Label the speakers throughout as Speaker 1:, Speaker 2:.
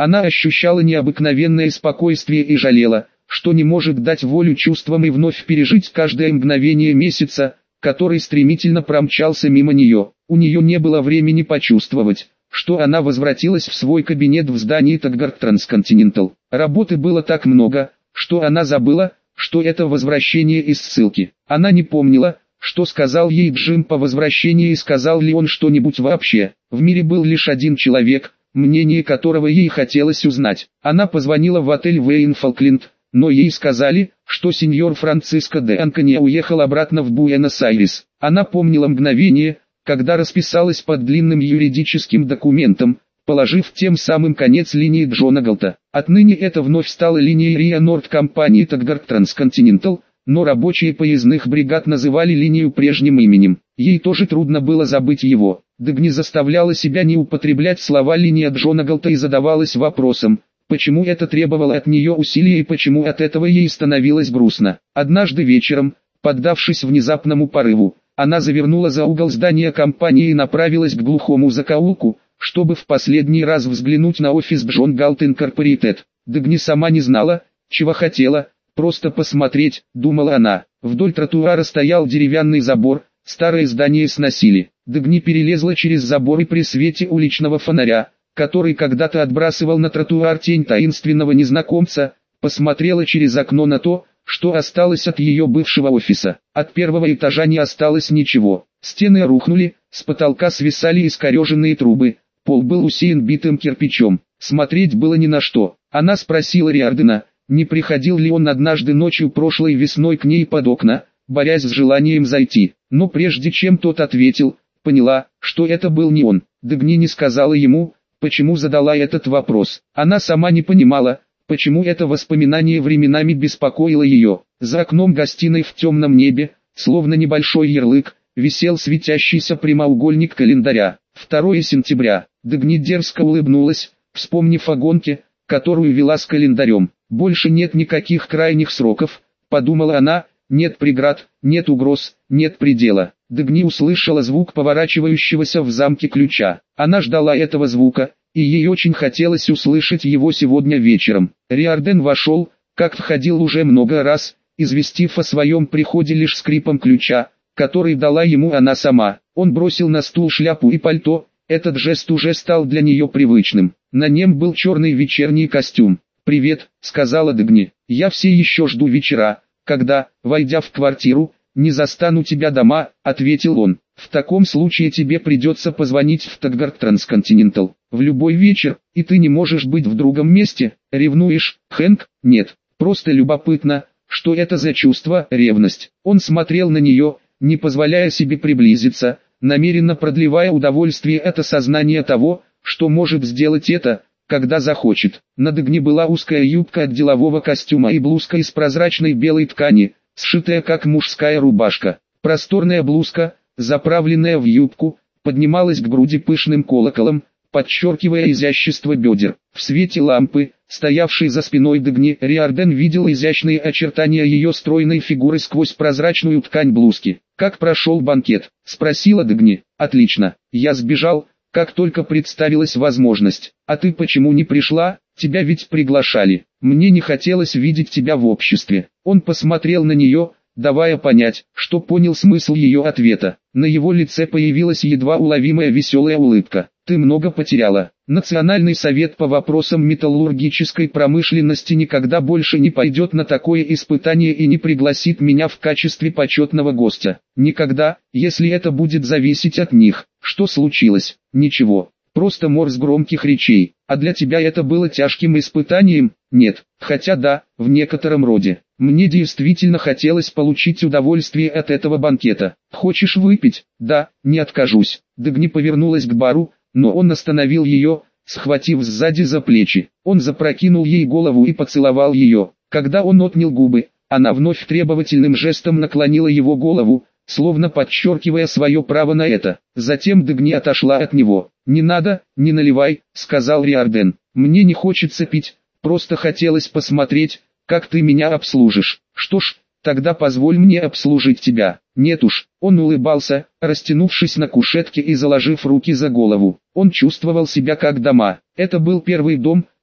Speaker 1: Она ощущала необыкновенное спокойствие и жалела, что не может дать волю чувствам и вновь пережить каждое мгновение месяца, который стремительно промчался мимо нее. У нее не было времени почувствовать, что она возвратилась в свой кабинет в здании Таггарт Трансконтинентал. Работы было так много, что она забыла, что это возвращение из ссылки. Она не помнила, что сказал ей Джим по возвращении и сказал ли он что-нибудь вообще. В мире был лишь один человек, мнение которого ей хотелось узнать. Она позвонила в отель Вейн Фолкленд, но ей сказали, что сеньор Франциско де Анкония уехал обратно в Буэнос-Айрес. Она помнила мгновение, когда расписалась под длинным юридическим документом, положив тем самым конец линии Джона Галта. Отныне это вновь стала линией РИА Норд компании Таггарт Трансконтинентал, но рабочие поездных бригад называли линию прежним именем. Ей тоже трудно было забыть его. Дагни заставляла себя не употреблять слова «линия Джона Галта» и задавалась вопросом, почему это требовало от нее усилий и почему от этого ей становилось грустно. Однажды вечером, поддавшись внезапному порыву, она завернула за угол здания компании и направилась к глухому закоулку, чтобы в последний раз взглянуть на офис Джон Галт Инкорпорейтед. Дагни сама не знала, чего хотела, просто посмотреть, думала она. Вдоль тротуара стоял деревянный забор, старое здание сносили. Дагни перелезла через забор и при свете уличного фонаря, который когда-то отбрасывал на тротуар тень таинственного незнакомца, посмотрела через окно на то, что осталось от ее бывшего офиса. От первого этажа не осталось ничего. Стены рухнули, с потолка свисали искореженные трубы, пол был усеян битым кирпичом. Смотреть было ни на что. Она спросила Риардена, не приходил ли он однажды ночью прошлой весной к ней под окна, борясь с желанием зайти. Но прежде чем тот ответил, поняла, что это был не он. Дагни не сказала ему, почему задала этот вопрос. Она сама не понимала, почему это воспоминание временами беспокоило ее. За окном гостиной в темном небе, словно небольшой ярлык, висел светящийся прямоугольник календаря. 2 сентября. Дагни дерзко улыбнулась, вспомнив о гонке, которую вела с календарем. Больше нет никаких крайних сроков, подумала она, нет преград, нет угроз, нет предела. Дагни услышала звук поворачивающегося в замке ключа. Она ждала этого звука, и ей очень хотелось услышать его сегодня вечером. Риарден вошел, как входил уже много раз, известив о своем приходе лишь скрипом ключа, который дала ему она сама. Он бросил на стул шляпу и пальто, этот жест уже стал для нее привычным. На нем был черный вечерний костюм. «Привет», — сказала Дагни, — «я все еще жду вечера, когда, войдя в квартиру, не застану тебя дома», — ответил он. «В таком случае тебе придется позвонить в Таггарт Трансконтинентал. В любой вечер, и ты не можешь быть в другом месте. Ревнуешь, Хэнк?» «Нет, просто любопытно, что это за чувство, ревность». Он смотрел на нее, не позволяя себе приблизиться, намеренно продлевая удовольствие от осознания того, что может сделать это, когда захочет. На Дагни была узкая юбка от делового костюма и блузка из прозрачной белой ткани, сшитая как мужская рубашка. Просторная блузка, заправленная в юбку, поднималась к груди пышным колоколом, подчеркивая изящество бедер. В свете лампы, стоявшей за спиной Дагни, Риарден видел изящные очертания ее стройной фигуры сквозь прозрачную ткань блузки. «Как прошел банкет?» — спросила Дагни. «Отлично. Я сбежал, как только представилась возможность. А ты почему не пришла? Тебя ведь приглашали. Мне не хотелось видеть тебя в обществе». Он посмотрел на нее, давая понять, что понял смысл ее ответа. На его лице появилась едва уловимая веселая улыбка. «Ты много потеряла. Национальный совет по вопросам металлургической промышленности никогда больше не пойдет на такое испытание и не пригласит меня в качестве почетного гостя. Никогда, если это будет зависеть от них». «Что случилось?» «Ничего. Просто морс громких речей. А для тебя это было тяжким испытанием?» «Нет, хотя да, в некотором роде. Мне действительно хотелось получить удовольствие от этого банкета. Хочешь выпить?» «Да, не откажусь». Дагни повернулась к бару, но он остановил ее, схватив сзади за плечи. Он запрокинул ей голову и поцеловал ее. Когда он отнял губы, она вновь требовательным жестом наклонила его голову, словно подчеркивая свое право на это. Затем Дагни отошла от него. «Не надо, не наливай», — сказал Риарден. «Мне не хочется пить, просто хотелось посмотреть, как ты меня обслужишь». «Что ж, тогда позволь мне обслужить тебя». «Нет уж». Он улыбался, растянувшись на кушетке и заложив руки за голову. Он чувствовал себя как дома. Это был первый дом,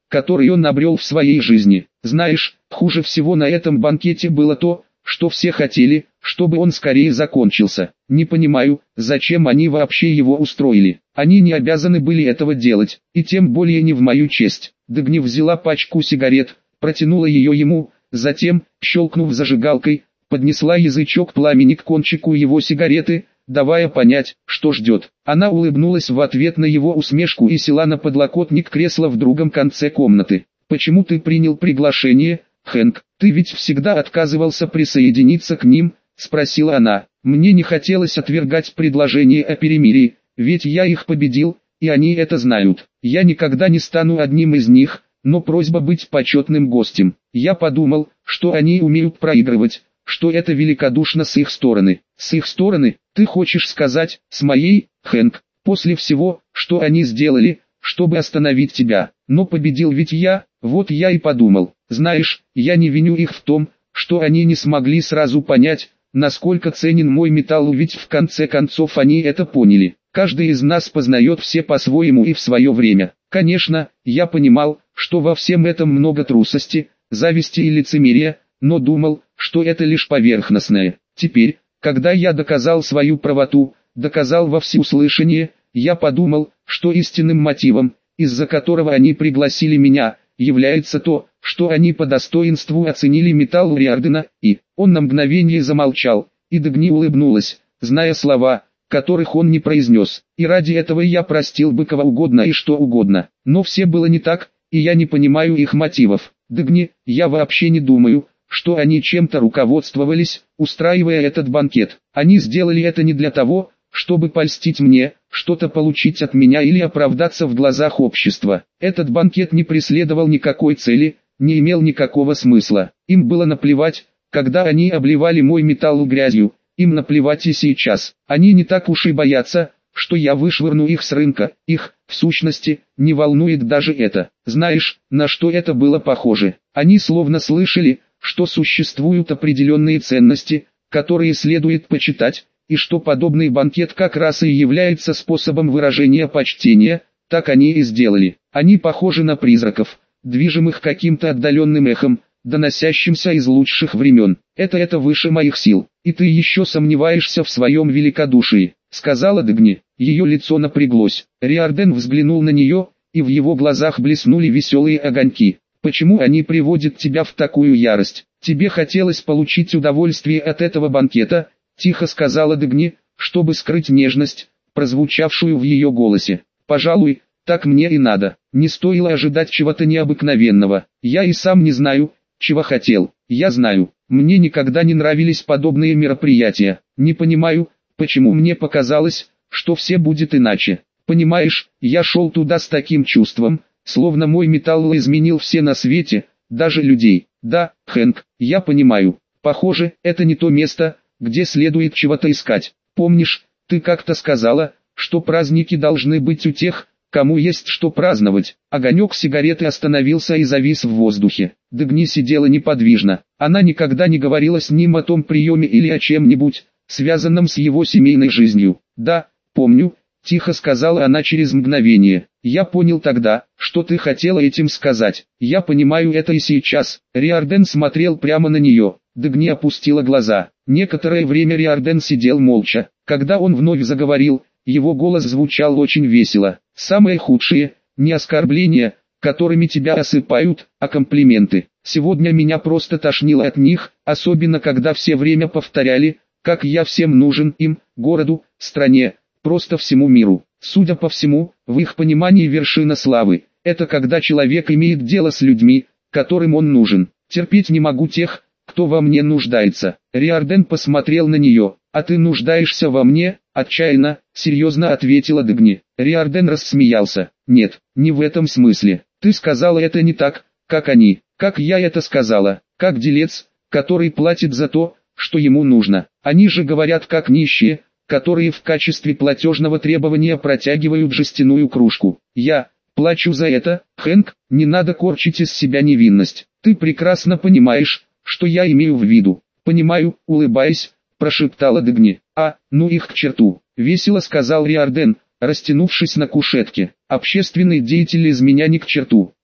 Speaker 1: который он обрел в своей жизни. Знаешь, хуже всего на этом банкете было то, что все хотели, чтобы он скорее закончился. Не понимаю, зачем они вообще его устроили. Они не обязаны были этого делать, и тем более не в мою честь. Дагни взяла пачку сигарет, протянула ее ему, затем, щелкнув зажигалкой, поднесла язычок пламени к кончику его сигареты, давая понять, что ждет. Она улыбнулась в ответ на его усмешку и села на подлокотник кресла в другом конце комнаты. «Почему ты принял приглашение, Хэнк? Ты ведь всегда отказывался присоединиться к ним?» – спросила она. «Мне не хотелось отвергать предложение о перемирии, ведь я их победил, и они это знают. Я никогда не стану одним из них, но просьба быть почетным гостем. Я подумал, что они умеют проигрывать, что это великодушно с их стороны». «С их стороны, ты хочешь сказать, с моей, Хэнк, после всего, что они сделали, чтобы остановить тебя? Но победил ведь я, вот я и подумал. Знаешь, я не виню их в том, что они не смогли сразу понять, насколько ценен мой металл, ведь в конце концов они это поняли. Каждый из нас познает все по-своему и в свое время. Конечно, я понимал, что во всем этом много трусости, зависти и лицемерия, но думал, что это лишь поверхностное. Теперь, когда я доказал свою правоту, доказал во всеуслышание, я подумал, что истинным мотивом, из-за которого они пригласили меня, является то, что они по достоинству оценили металл Риардена, и он на мгновение замолчал, и Дагни улыбнулась, зная слова, которых он не произнес, и ради этого я простил бы кого угодно и что угодно, но все было не так, и я не понимаю их мотивов. Дагни, я вообще не думаю, что они чем-то руководствовались, устраивая этот банкет. Они сделали это не для того, чтобы польстить мне, что-то получить от меня или оправдаться в глазах общества. Этот банкет не преследовал никакой цели, не имел никакого смысла. Им было наплевать, когда они обливали мой металл грязью, им наплевать и сейчас. Они не так уж и боятся, что я вышвырну их с рынка, их, в сущности, не волнует даже это. Знаешь, на что это было похоже? Они словно слышали, что существуют определенные ценности, которые следует почитать, и что подобный банкет как раз и является способом выражения почтения, так они и сделали. Они похожи на призраков, движимых каким-то отдаленным эхом, доносящимся из лучших времен. Это выше моих сил, и ты еще сомневаешься в своем великодушии, сказала Дагни. Ее лицо напряглось. Риарден взглянул на нее, и в его глазах блеснули веселые огоньки. «Почему они приводят тебя в такую ярость? Тебе хотелось получить удовольствие от этого банкета?» Тихо сказала Дагни, чтобы скрыть нежность, прозвучавшую в ее голосе. «Пожалуй, так мне и надо. Не стоило ожидать чего-то необыкновенного. Я и сам не знаю, чего хотел. Я знаю, мне никогда не нравились подобные мероприятия. Не понимаю, почему мне показалось, что все будет иначе. Понимаешь, я шел туда с таким чувством, словно мой металл изменил все на свете, даже людей. Да, Хэнк, я понимаю. Похоже, это не то место, где следует чего-то искать. Помнишь, ты как-то сказала, что праздники должны быть у тех, кому есть что праздновать. Огонек сигареты остановился и завис в воздухе. Дагни сидела неподвижно. Она никогда не говорила с ним о том приеме или о чем-нибудь, связанном с его семейной жизнью. «Да, помню», — тихо сказала она через мгновение. «Я понял тогда, что ты хотела этим сказать. Я понимаю это и сейчас». Риарден смотрел прямо на нее. Дагни опустила глаза. Некоторое время Риарден сидел молча. Когда он вновь заговорил, его голос звучал очень весело. «Самое худшее, не оскорбления, которыми тебя осыпают, а комплименты. Сегодня меня просто тошнило от них, особенно когда все время повторяли, как я всем нужен им, городу, стране, просто всему миру. Судя по всему, в их понимании вершина славы – это когда человек имеет дело с людьми, которым он нужен. Терпеть не могу тех, кто во мне нуждается». Риарден посмотрел на нее. «А ты нуждаешься во мне?» – отчаянно, серьезно ответила Дагни. Риарден рассмеялся. «Нет, не в этом смысле. Ты сказала это не так, как они. Как я это сказала, как делец, который платит за то, что ему нужно. Они же говорят как нищие, которые в качестве платежного требования протягивают жестяную кружку. Я плачу за это, Хэнк, не надо корчить из себя невинность. Ты прекрасно понимаешь, что я имею в виду». «Понимаю», улыбаясь, прошептала Дагни. Ну их к черту», — весело сказал Риарден, растянувшись на кушетке. «Общественный деятель из меня ни к черту.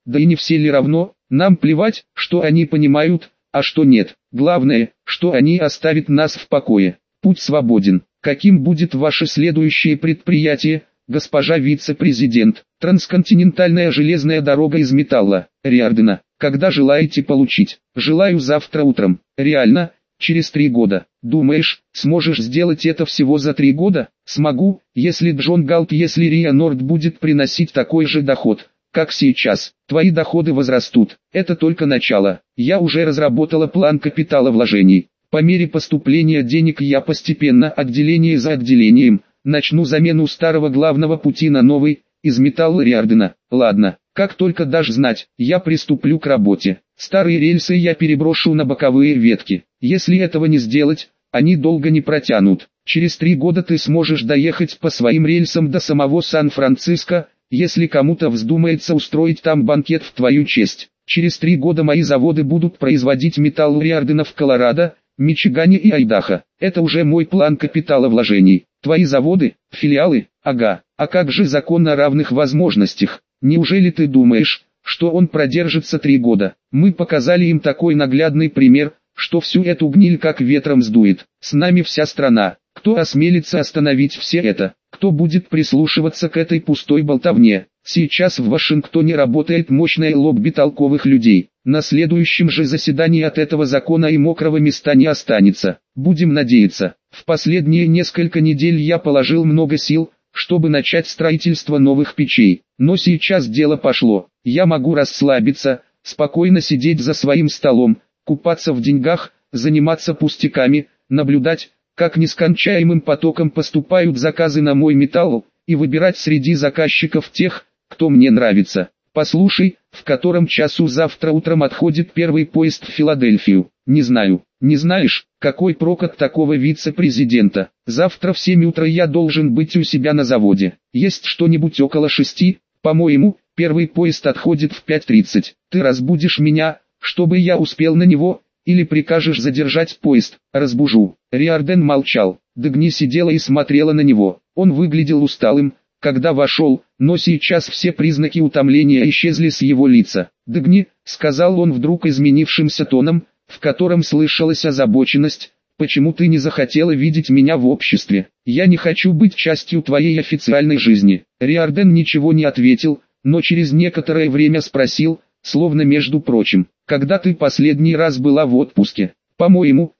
Speaker 1: Да и не все ли равно, нам плевать, что они понимают, а что нет. Главное, что они оставят нас в покое. Путь свободен. Каким будет ваше следующее предприятие, госпожа вице-президент? Трансконтинентальная железная дорога из металла, Риордена. Когда желаете получить? Желаю завтра утром. Реально, через 3 года. Думаешь, сможешь сделать это всего за 3 года? Смогу, если Джон Галт, если Риа Норд будет приносить такой же доход, как сейчас. Твои доходы возрастут. Это только начало. Я уже разработала план капиталовложений. По мере поступления денег я постепенно, отделение за отделением, начну замену старого главного пути на новый, из металла Риордена. Ладно, как только дашь знать, я приступлю к работе. Старые рельсы я переброшу на боковые ветки. Если этого не сделать, они долго не протянут. Через 3 года ты сможешь доехать по своим рельсам до самого Сан-Франциско, если кому-то вздумается устроить там банкет в твою честь. Через 3 года мои заводы будут производить металл Риордена в Колорадо, Мичигане и Айдахо. Это уже мой план капиталовложений. Твои заводы, филиалы, ага. А как же закон о равных возможностях? Неужели ты думаешь, что он продержится 3 года? Мы показали им такой наглядный пример, что всю эту гниль как ветром сдует. С нами вся страна. Кто осмелится остановить все это? Кто будет прислушиваться к этой пустой болтовне? Сейчас в Вашингтоне работает мощное лобби толковых людей. На следующем же заседании от этого закона и мокрого места не останется. Будем надеяться. В последние несколько недель я положил много сил, чтобы начать строительство новых печей. Но сейчас дело пошло. Я могу расслабиться, спокойно сидеть за своим столом, купаться в деньгах, заниматься пустяками, наблюдать, как нескончаемым потоком поступают заказы на мой металл, и выбирать среди заказчиков тех, кто мне нравится. Послушай, в котором часу завтра утром отходит первый поезд в Филадельфию? Не знаю. Не знаешь, какой прок от такого вице-президента? Завтра в 7 утра я должен быть у себя на заводе. Есть что-нибудь около 6? По-моему, первый поезд отходит в 5:30. Ты разбудишь меня, чтобы я успел на него, или прикажешь задержать поезд? Разбужу. Риорден молчал. Дагни сидела и смотрела на него. Он выглядел усталым, когда вошел, но сейчас все признаки утомления исчезли с его лица. «Дагни», — сказал он вдруг изменившимся тоном, в котором слышалась озабоченность, «почему ты не захотела видеть меня в обществе? Я не хочу быть частью твоей официальной жизни». Риорден ничего не ответил, но через некоторое время спросил, словно между прочим, «Когда ты последний раз была в отпуске?» «По-моему,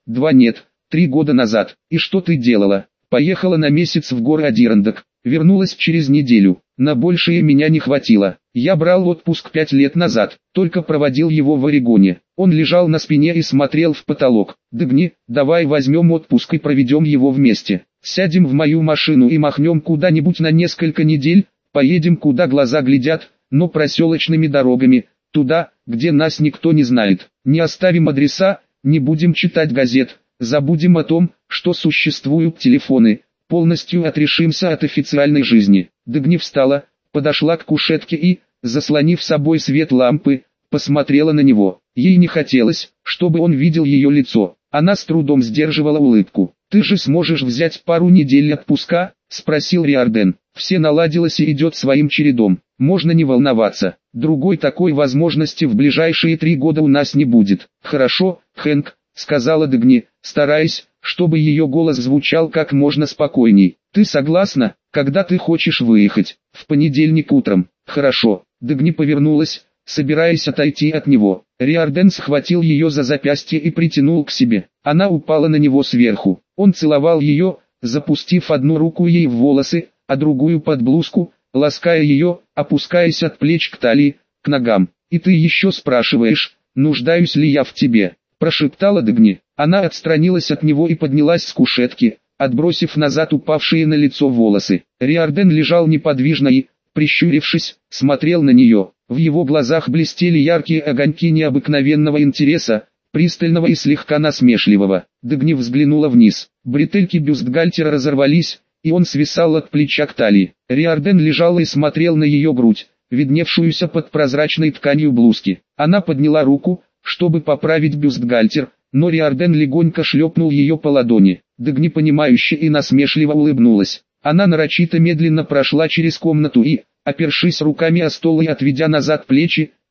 Speaker 1: 3 года назад. И что ты делала?» «Поехала на месяц в горы Адирандак. Вернулась через неделю. На большее меня не хватило. Я брал отпуск 5 лет назад, только проводил его в Орегоне». Он лежал на спине и смотрел в потолок. «Дагни, давай возьмем отпуск и проведем его вместе. Сядем в мою машину и махнем куда-нибудь на несколько недель, поедем куда глаза глядят, но проселочными дорогами, туда, где нас никто не знает. Не оставим адреса, не будем читать газет, забудем о том, что существуют телефоны, полностью отрешимся от официальной жизни». Дагни встала, подошла к кушетке и, заслонив собой свет лампы, посмотрела на него. Ей не хотелось, чтобы он видел ее лицо. Она с трудом сдерживала улыбку. «Ты же сможешь взять пару недель отпуска?» — спросил Риорден. «Все наладилось и идет своим чередом. Можно не волноваться. Другой такой возможности в ближайшие 3 года у нас не будет». «Хорошо, Хэнк», — сказала Дагни, стараясь, чтобы ее голос звучал как можно спокойней. «Ты согласна, когда ты хочешь выехать?» «В понедельник утром». «Хорошо». Дагни повернулась, собираясь отойти от него. Риорден схватил ее за запястье и притянул к себе. Она упала на него сверху. Он целовал ее, запустив одну руку ей в волосы, а другую под блузку, лаская ее, опускаясь от плеч к талии, к ногам. «И ты еще спрашиваешь, нуждаюсь ли я в тебе?» — прошептала Дагни. Она отстранилась от него и поднялась с кушетки, отбросив назад упавшие на лицо волосы. Риорден лежал неподвижно и, прищурившись, смотрел на нее. В его глазах блестели яркие огоньки необыкновенного интереса, пристального и слегка насмешливого. Дагни взглянула вниз. Бретельки бюстгальтера разорвались, и он свисал от плеча к талии. Риорден лежал и смотрел на ее грудь, видневшуюся под прозрачной тканью блузки. Она подняла руку, чтобы поправить бюстгальтер, но Риорден легонько шлепнул ее по ладони. Дагни понимающе и насмешливо улыбнулась. Она нарочито медленно прошла через комнату и, опершись руками о стол и отведя назад плечи,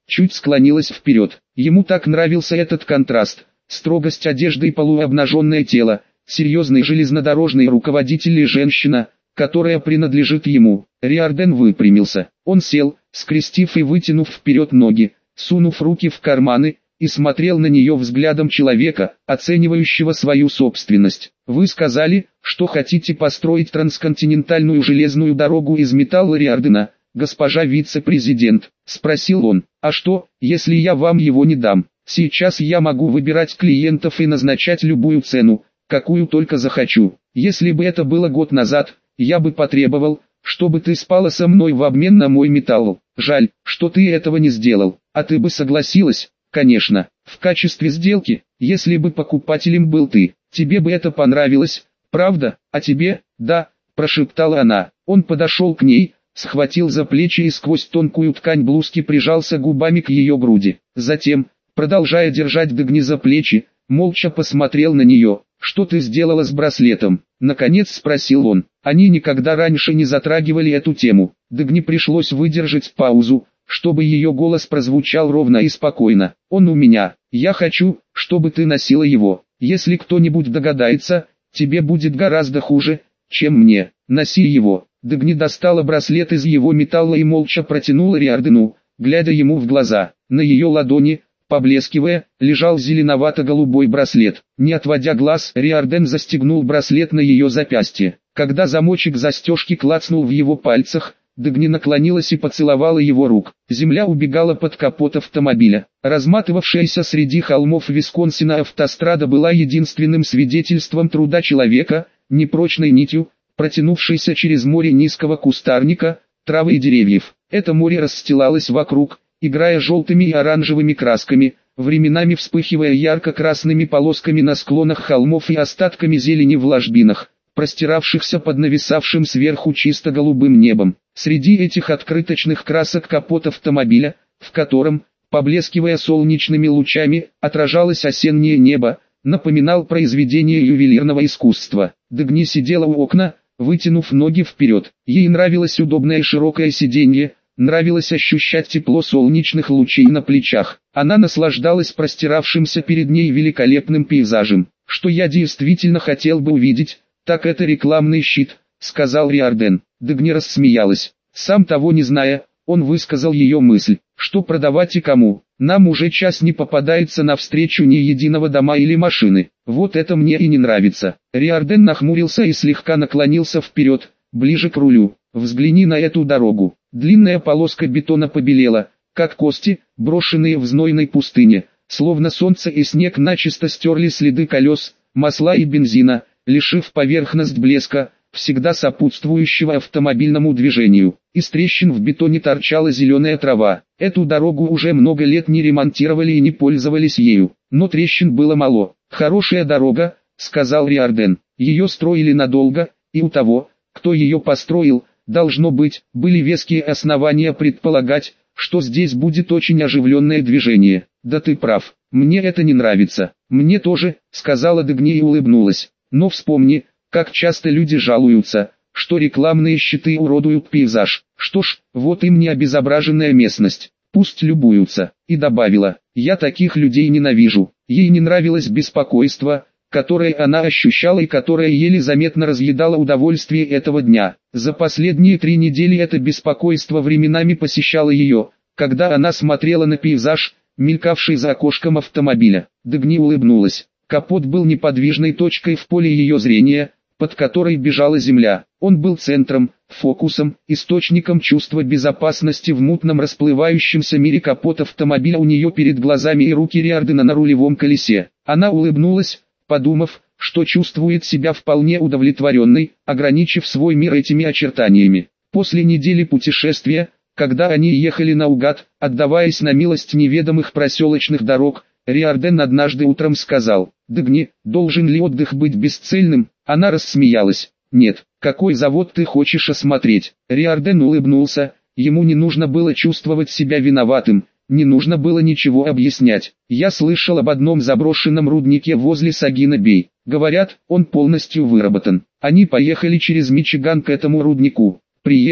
Speaker 1: чуть склонилась вперед. Ему так нравился этот контраст. Строгость одежды и полуобнаженное тело, серьезный железнодорожный руководитель и женщина, которая принадлежит ему. Риордан выпрямился. Он сел, скрестив и вытянув вперед ноги, сунув руки в карманы, и смотрел на нее взглядом человека, оценивающего свою собственность. «Вы сказали, что хотите построить трансконтинентальную железную дорогу из металла Риордана, госпожа вице-президент?» – спросил он. «А что, если я вам его не дам? Сейчас я могу выбирать клиентов и назначать любую цену, какую только захочу. Если бы это было год назад, я бы потребовал, чтобы ты спала со мной в обмен на мой металл. Жаль, что ты этого не сделал. А ты бы согласилась?» «Конечно, в качестве сделки, если бы покупателем был ты, тебе бы это понравилось, правда, а тебе?» «Да», – прошептала она. Он подошел к ней, схватил за плечи и сквозь тонкую ткань блузки прижался губами к ее груди. Затем, продолжая держать Дагни за плечи, молча посмотрел на нее. «Что ты сделала с браслетом?» – наконец спросил он. Они никогда раньше не затрагивали эту тему. Дагни пришлось выдержать паузу, чтобы ее голос прозвучал ровно и спокойно. «Он у меня. Я хочу, чтобы ты носила его. Если кто-нибудь догадается, тебе будет гораздо хуже, чем мне. Носи его». Дагни достала браслет из его металла и молча протянула Риордану, глядя ему в глаза. На ее ладони, поблескивая, лежал зеленовато-голубой браслет. Не отводя глаз, Риордан застегнул браслет на ее запястье. Когда замочек застежки клацнул в его пальцах, Дагни наклонилась и поцеловала его рук. Земля убегала под капот автомобиля. Разматывавшаяся среди холмов Висконсина автострада была единственным свидетельством труда человека, непрочной нитью, протянувшейся через море низкого кустарника, травы и деревьев. Это море расстилалось вокруг, играя желтыми и оранжевыми красками, временами вспыхивая ярко-красными полосками на склонах холмов и остатками зелени в ложбинах, простиравшихся под нависавшим сверху чисто голубым небом. Среди этих открыточных красок капот автомобиля, в котором, поблескивая солнечными лучами, отражалось осеннее небо, напоминал произведение ювелирного искусства. Дагни сидела у окна, вытянув ноги вперед. Ей нравилось удобное широкое сиденье, нравилось ощущать тепло солнечных лучей на плечах. Она наслаждалась простиравшимся перед ней великолепным пейзажем. «Что я действительно хотел бы увидеть, так это рекламный щит», — сказал Риордан. Дагни рассмеялась. Сам того не зная, он высказал ее мысль. «Что продавать и кому? Нам уже час не попадается навстречу ни единого дома или машины. Вот это мне и не нравится». Риордан нахмурился и слегка наклонился вперед, ближе к рулю. «Взгляни на эту дорогу». Длинная полоска бетона побелела, как кости, брошенные в знойной пустыне. Словно солнце и снег начисто стерли следы колес, масла и бензина, лишив поверхность блеска, всегда сопутствующего автомобильному движению. Из трещин в бетоне торчала зеленая трава. Эту дорогу уже много лет не ремонтировали и не пользовались ею, но трещин было мало. «Хорошая дорога», — сказал Риордан. «Ее строили надолго, и у того, кто ее построил, должно быть, были веские основания предполагать, что здесь будет очень оживленное движение». «Да ты прав, мне это не нравится». «Мне тоже», — сказала Дагни и улыбнулась. «Но вспомни, как часто люди жалуются, что рекламные щиты уродуют пейзаж. Что ж, вот им не обезображенная местность, пусть любуются». И добавила: «Я таких людей ненавижу». Ей не нравилось беспокойство, которое она ощущала и которое еле заметно разъедало удовольствие этого дня. За последние 3 недели это беспокойство временами посещало ее, когда она смотрела на пейзаж, мелькавший за окошком автомобиля. Дагни улыбнулась. Капот был неподвижной точкой в поле ее зрения, под которой бежала земля. Он был центром, фокусом, источником чувства безопасности в мутном расплывающемся мире. Капот автомобиля у нее перед глазами и руки Риордана на рулевом колесе. Она улыбнулась, подумав, что чувствует себя вполне удовлетворенной, ограничив свой мир этими очертаниями. После недели путешествия, когда они ехали наугад, отдаваясь на милость неведомых проселочных дорог, Риордан однажды утром сказал: «Дагни, должен ли отдых быть бесцельным?» Она рассмеялась. «Нет, какой завод ты хочешь осмотреть?» Риордан улыбнулся, ему не нужно было чувствовать себя виноватым, не нужно было ничего объяснять. «Я слышал об одном заброшенном руднике возле Сагина-Бей. Говорят, он полностью выработан». Они поехали через Мичиган к этому руднику. Приехав,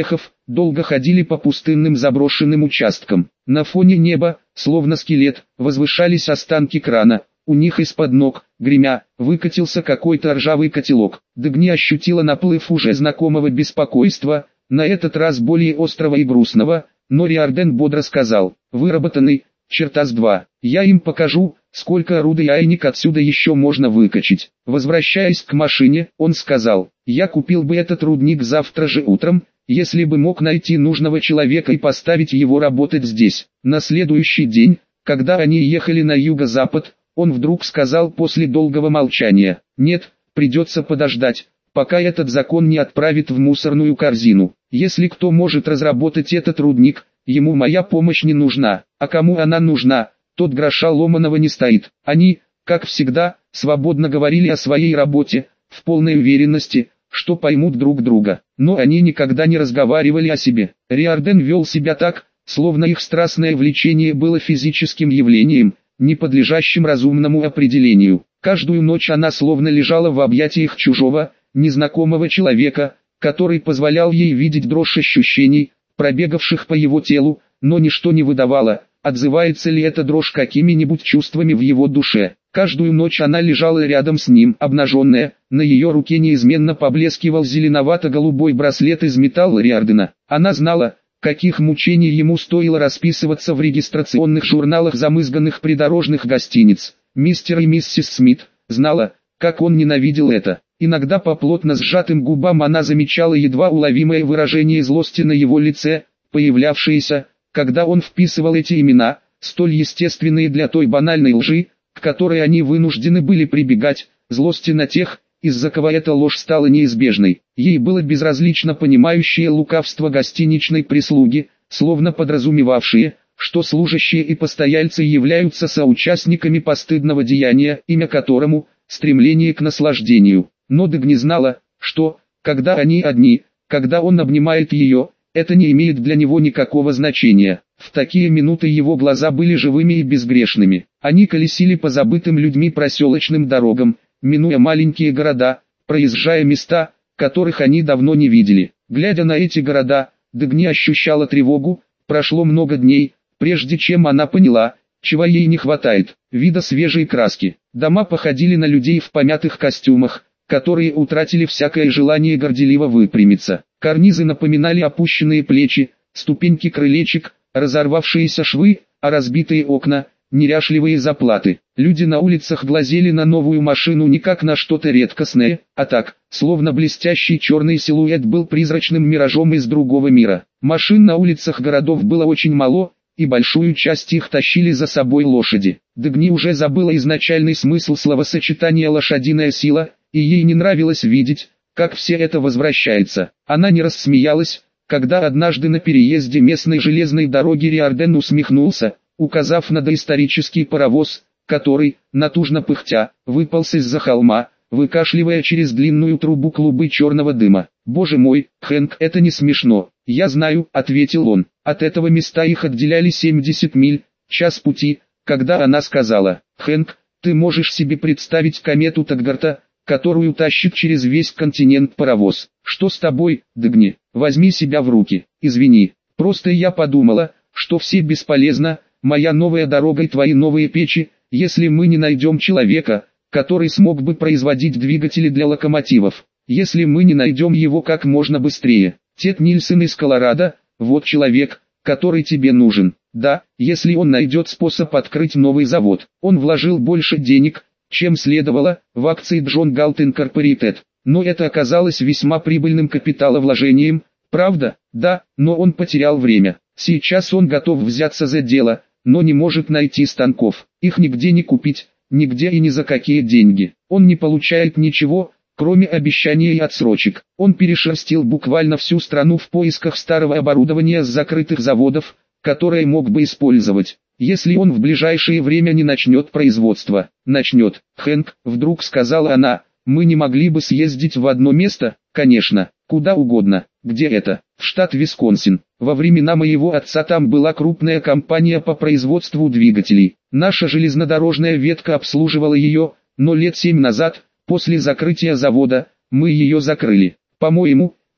Speaker 1: долго ходили по пустынным заброшенным участкам. На фоне неба, словно скелет, возвышались останки крана. У них из-под ног, гремя, выкатился какой-то ржавый котелок. Дагни ощутила наплыв уже знакомого беспокойства, на этот раз более острого и грустного, но Риордан бодро сказал: «Выработанный, черта с два. Я им покажу, сколько руды и айник отсюда еще можно выкачать». Возвращаясь к машине, он сказал: «Я купил бы этот рудник завтра же утром, если бы мог найти нужного человека и поставить его работать здесь». На следующий день, когда они ехали на юго-запад, он вдруг сказал после долгого молчания: «Нет, придется подождать, пока этот закон не отправит в мусорную корзину. Если кто может разработать этот рудник, ему моя помощь не нужна, а кому она нужна, тот гроша ломаного не стоит». Они, как всегда, свободно говорили о своей работе, в полной уверенности, что поймут друг друга. Но они никогда не разговаривали о себе. Риордан вел себя так, словно их страстное влечение было физическим явлением, не подлежащим разумному определению. Каждую ночь она словно лежала в объятиях чужого, незнакомого человека, который позволял ей видеть дрожь ощущений, пробегавших по его телу, но ничто не выдавало, отзывается ли эта дрожь какими-нибудь чувствами в его душе. Каждую ночь она лежала рядом с ним, обнаженная, на ее руке неизменно поблескивал зеленовато-голубой браслет из металла Риордана. Она знала, каких мучений ему стоило расписываться в регистрационных журналах замызганных придорожных гостиниц. Мистер и миссис Смит знала, как он ненавидел это. Иногда по плотно сжатым губам она замечала едва уловимое выражение злости на его лице, появлявшееся, когда он вписывал эти имена, столь естественные для той банальной лжи, к которой они вынуждены были прибегать, злости на тех, из-за кого эта ложь стала неизбежной. Ей было безразлично понимающее лукавство гостиничной прислуги, словно подразумевавшие, что служащие и постояльцы являются соучастниками постыдного деяния, имя которому – стремление к наслаждению. Но Дагни знала, что, когда они одни, когда он обнимает ее, это не имеет для него никакого значения. В такие минуты его глаза были живыми и безгрешными. Они колесили по забытым людьми проселочным дорогам, минуя маленькие города, проезжая места, которых они давно не видели. Глядя на эти города, Дагни ощущала тревогу. Прошло много дней, прежде чем она поняла, чего ей не хватает: вида свежей краски. Дома походили на людей в помятых костюмах, которые утратили всякое желание горделиво выпрямиться. Карнизы напоминали опущенные плечи, ступеньки крылечек, разорвавшиеся швы, а разбитые окна – неряшливые заплаты. Люди на улицах глазели на новую машину не как на что-то редкостное, а так, словно блестящий черный силуэт был призрачным миражом из другого мира. Машин на улицах городов было очень мало, и большую часть их тащили за собой лошади. Дагни уже забыла изначальный смысл словосочетания «лошадиная сила», и ей не нравилось видеть, как все это возвращается. Она не рассмеялась, когда однажды на переезде местной железной дороги Риордан усмехнулся, указав на доисторический паровоз, который, натужно пыхтя, выполз из-за холма, выкашливая через длинную трубу клубы черного дыма. «Боже мой, Хэнк, это не смешно». «Я знаю», — ответил он. От этого места их отделяли 70 миль, час пути, когда она сказала: «Хэнк, ты можешь себе представить комету Таггарта, которую тащит через весь континент паровоз?» «Что с тобой, Дагни? Возьми себя в руки. Извини, просто я подумала, что все бесполезно, моя новая дорога и твои новые печи, если мы не найдем человека, который смог бы производить двигатели для локомотивов, если мы не найдем его как можно быстрее. Тед Нильсон из Колорадо, вот человек, который тебе нужен. Да, если он найдет способ открыть новый завод». Он вложил больше денег, чем следовало, в акции John Galt Incorporated, но это оказалось весьма прибыльным капиталовложением, правда? Да, но он потерял время. Сейчас он готов взяться за дело, но не может найти станков. Их нигде не купить, нигде и ни за какие деньги. Он не получает ничего, кроме обещаний и отсрочек. Он перешерстил буквально всю страну в поисках старого оборудования с закрытых заводов, которое мог бы использовать, если он в ближайшее время не начнет производство. «Начнет, Хэнк», — вдруг сказала она, — «мы не могли бы съездить в одно место?» «Конечно, куда угодно». «Где это?» «В штат Висконсин. Во времена моего отца там была крупная компания по производству двигателей. Наша железнодорожная ветка обслуживала ее, но лет 7 назад, после закрытия завода, мы ее закрыли. По-моему,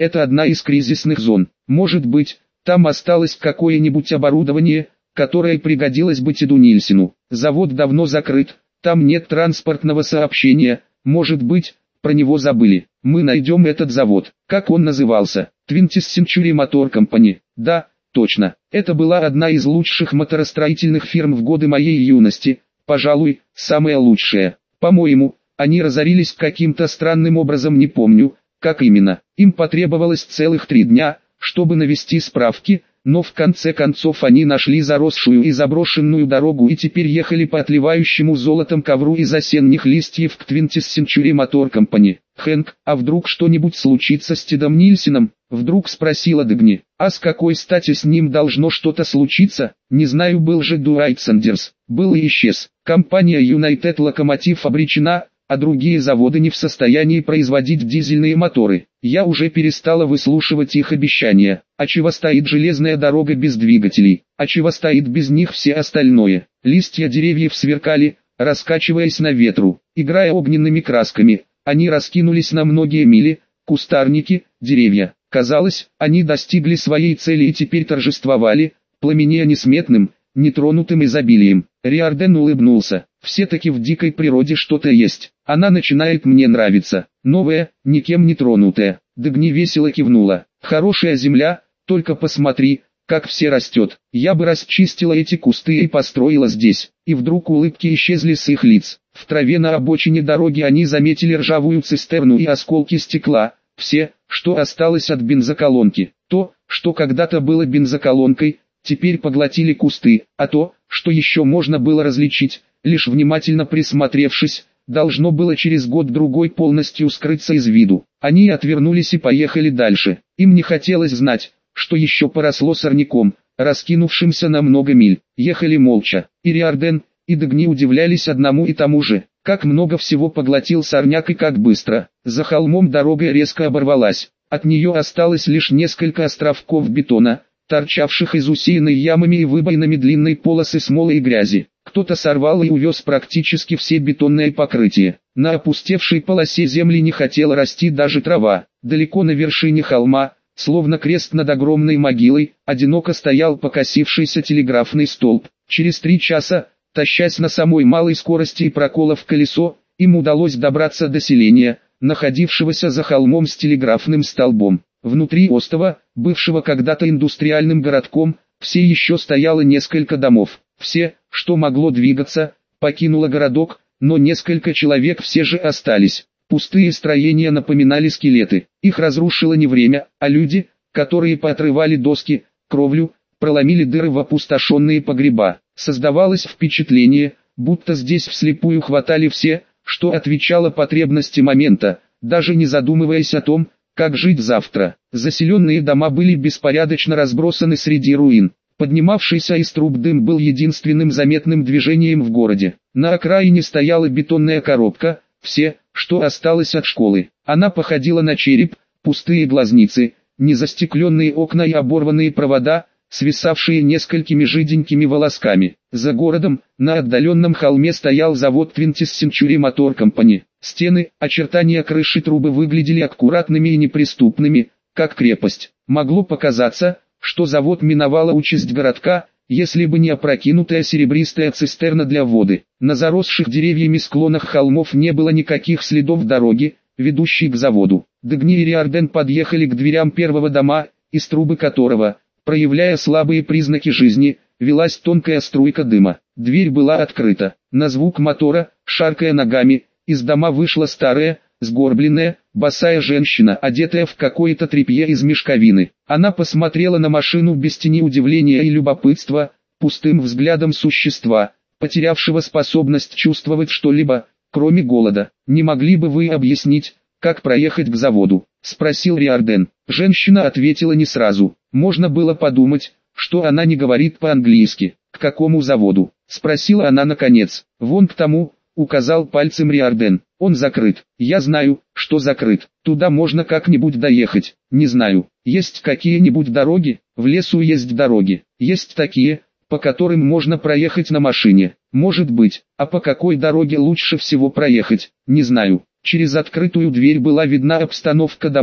Speaker 1: Это одна из кризисных зон. Может быть, там осталось какое-нибудь оборудование, которое пригодилось бы Теду Нильсену. Завод давно закрыт, там нет транспортного сообщения, может быть, про него забыли. Мы найдем этот завод. Как он назывался? 20th Century Motor Company. Да, точно. Это была одна из лучших моторостроительных фирм в годы моей юности, пожалуй, самая лучшая. По-моему, они разорились каким-то странным образом, не помню, как именно. Им потребовалось целых 3 дня, чтобы навести справки, но в конце концов они нашли заросшую и заброшенную дорогу и теперь ехали по отливающему золотом ковру из осенних листьев к 20th Century Motor Company. «Хэнк, а вдруг что-нибудь случится с Тедом Нильсеном?» — вдруг спросила Дагни. «А с какой стати с ним должно что-то случиться? Не знаю, был же Дуайт Сандерс. Был и исчез. Компания United Locomotive обречена, а другие заводы не в состоянии производить дизельные моторы. Я уже перестала выслушивать их обещания. А чего стоит железная дорога без двигателей? А чего стоит без них все остальное?» Листья деревьев сверкали, раскачиваясь на ветру, играя огненными красками. Они раскинулись на многие мили, кустарники, деревья. Казалось, они достигли своей цели и теперь торжествовали, пламенея несметным, нетронутым изобилием. Риордан улыбнулся. «Все-таки в дикой природе что-то есть. Она начинает мне нравиться. Новая, никем не тронутая». Дагни весело кивнула. «Хорошая земля, только посмотри, как все растет. Я бы расчистила эти кусты и построила здесь». И вдруг улыбки исчезли с их лиц. В траве на обочине дороги они заметили ржавую цистерну и осколки стекла. Все, что осталось от бензоколонки. То, что когда-то было бензоколонкой, теперь поглотили кусты, а то, что еще можно было различить, лишь внимательно присмотревшись, должно было через год-другой полностью скрыться из виду. Они отвернулись и поехали дальше. Им не хотелось знать, что еще поросло сорняком, раскинувшимся на много миль. Ехали молча. И Риордан, и Дагни удивлялись одному и тому же. Как много всего поглотил сорняк и как быстро. За холмом дорога резко оборвалась. От нее осталось лишь несколько островков бетона, торчавших из усеянной ямами и выбоинами длинной полосы смолы и грязи. Кто-то сорвал и увез практически все бетонное покрытие. На опустевшей полосе земли не хотела расти даже трава. Далеко на вершине холма, словно крест над огромной могилой, одиноко стоял покосившийся телеграфный столб. Через 3 часа, тащась на самой малой скорости и проколов колесо, им удалось добраться до селения, находившегося за холмом с телеграфным столбом. Внутри остова, бывшего когда-то индустриальным городком, все еще стояло несколько домов. Все, что могло двигаться, покинуло городок, но несколько человек все же остались. Пустые строения напоминали скелеты. Их разрушило не время, а люди, которые поотрывали доски, кровлю, проломили дыры в опустошенные погреба. Создавалось впечатление, будто здесь вслепую хватали все, что отвечало потребности момента, даже не задумываясь о том, как жить завтра. Заселенные дома были беспорядочно разбросаны среди руин. Поднимавшийся из труб дым был единственным заметным движением в городе. На окраине стояла бетонная коробка, все, что осталось от школы. Она походила на череп, пустые глазницы, незастекленные окна и оборванные провода, свисавшие несколькими жиденькими волосками. За городом, на отдаленном холме стоял завод 20th Century Motor Company. Стены, очертания крыши трубы выглядели аккуратными и неприступными, как крепость. Могло показаться, что завод миновала участь городка, если бы не опрокинутая серебристая цистерна для воды. На заросших деревьями склонах холмов не было никаких следов дороги, ведущей к заводу. Дагни и Риордан подъехали к дверям первого дома, из трубы которого, проявляя слабые признаки жизни, велась тонкая струйка дыма. Дверь была открыта. На звук мотора, шаркая ногами, из дома вышла старая, сгорбленная, босая женщина, одетая в какое-то тряпье из мешковины. Она посмотрела на машину без тени удивления и любопытства, пустым взглядом существа, потерявшего способность чувствовать что-либо, кроме голода. «Не могли бы вы объяснить, как проехать к заводу?» — спросил Риордан. Женщина ответила не сразу. Можно было подумать, что она не говорит по-английски. «К какому заводу?» — спросила она наконец. «Вон к тому», — указал пальцем Риордан. «Он закрыт». «Я знаю, что закрыт. Туда можно как-нибудь доехать». «Не знаю. Есть какие-нибудь дороги?» «В лесу есть дороги. Есть такие, по которым можно проехать на машине». «Может быть. А по какой дороге лучше всего проехать?» «Не знаю». Через открытую дверь была видна обстановка дома,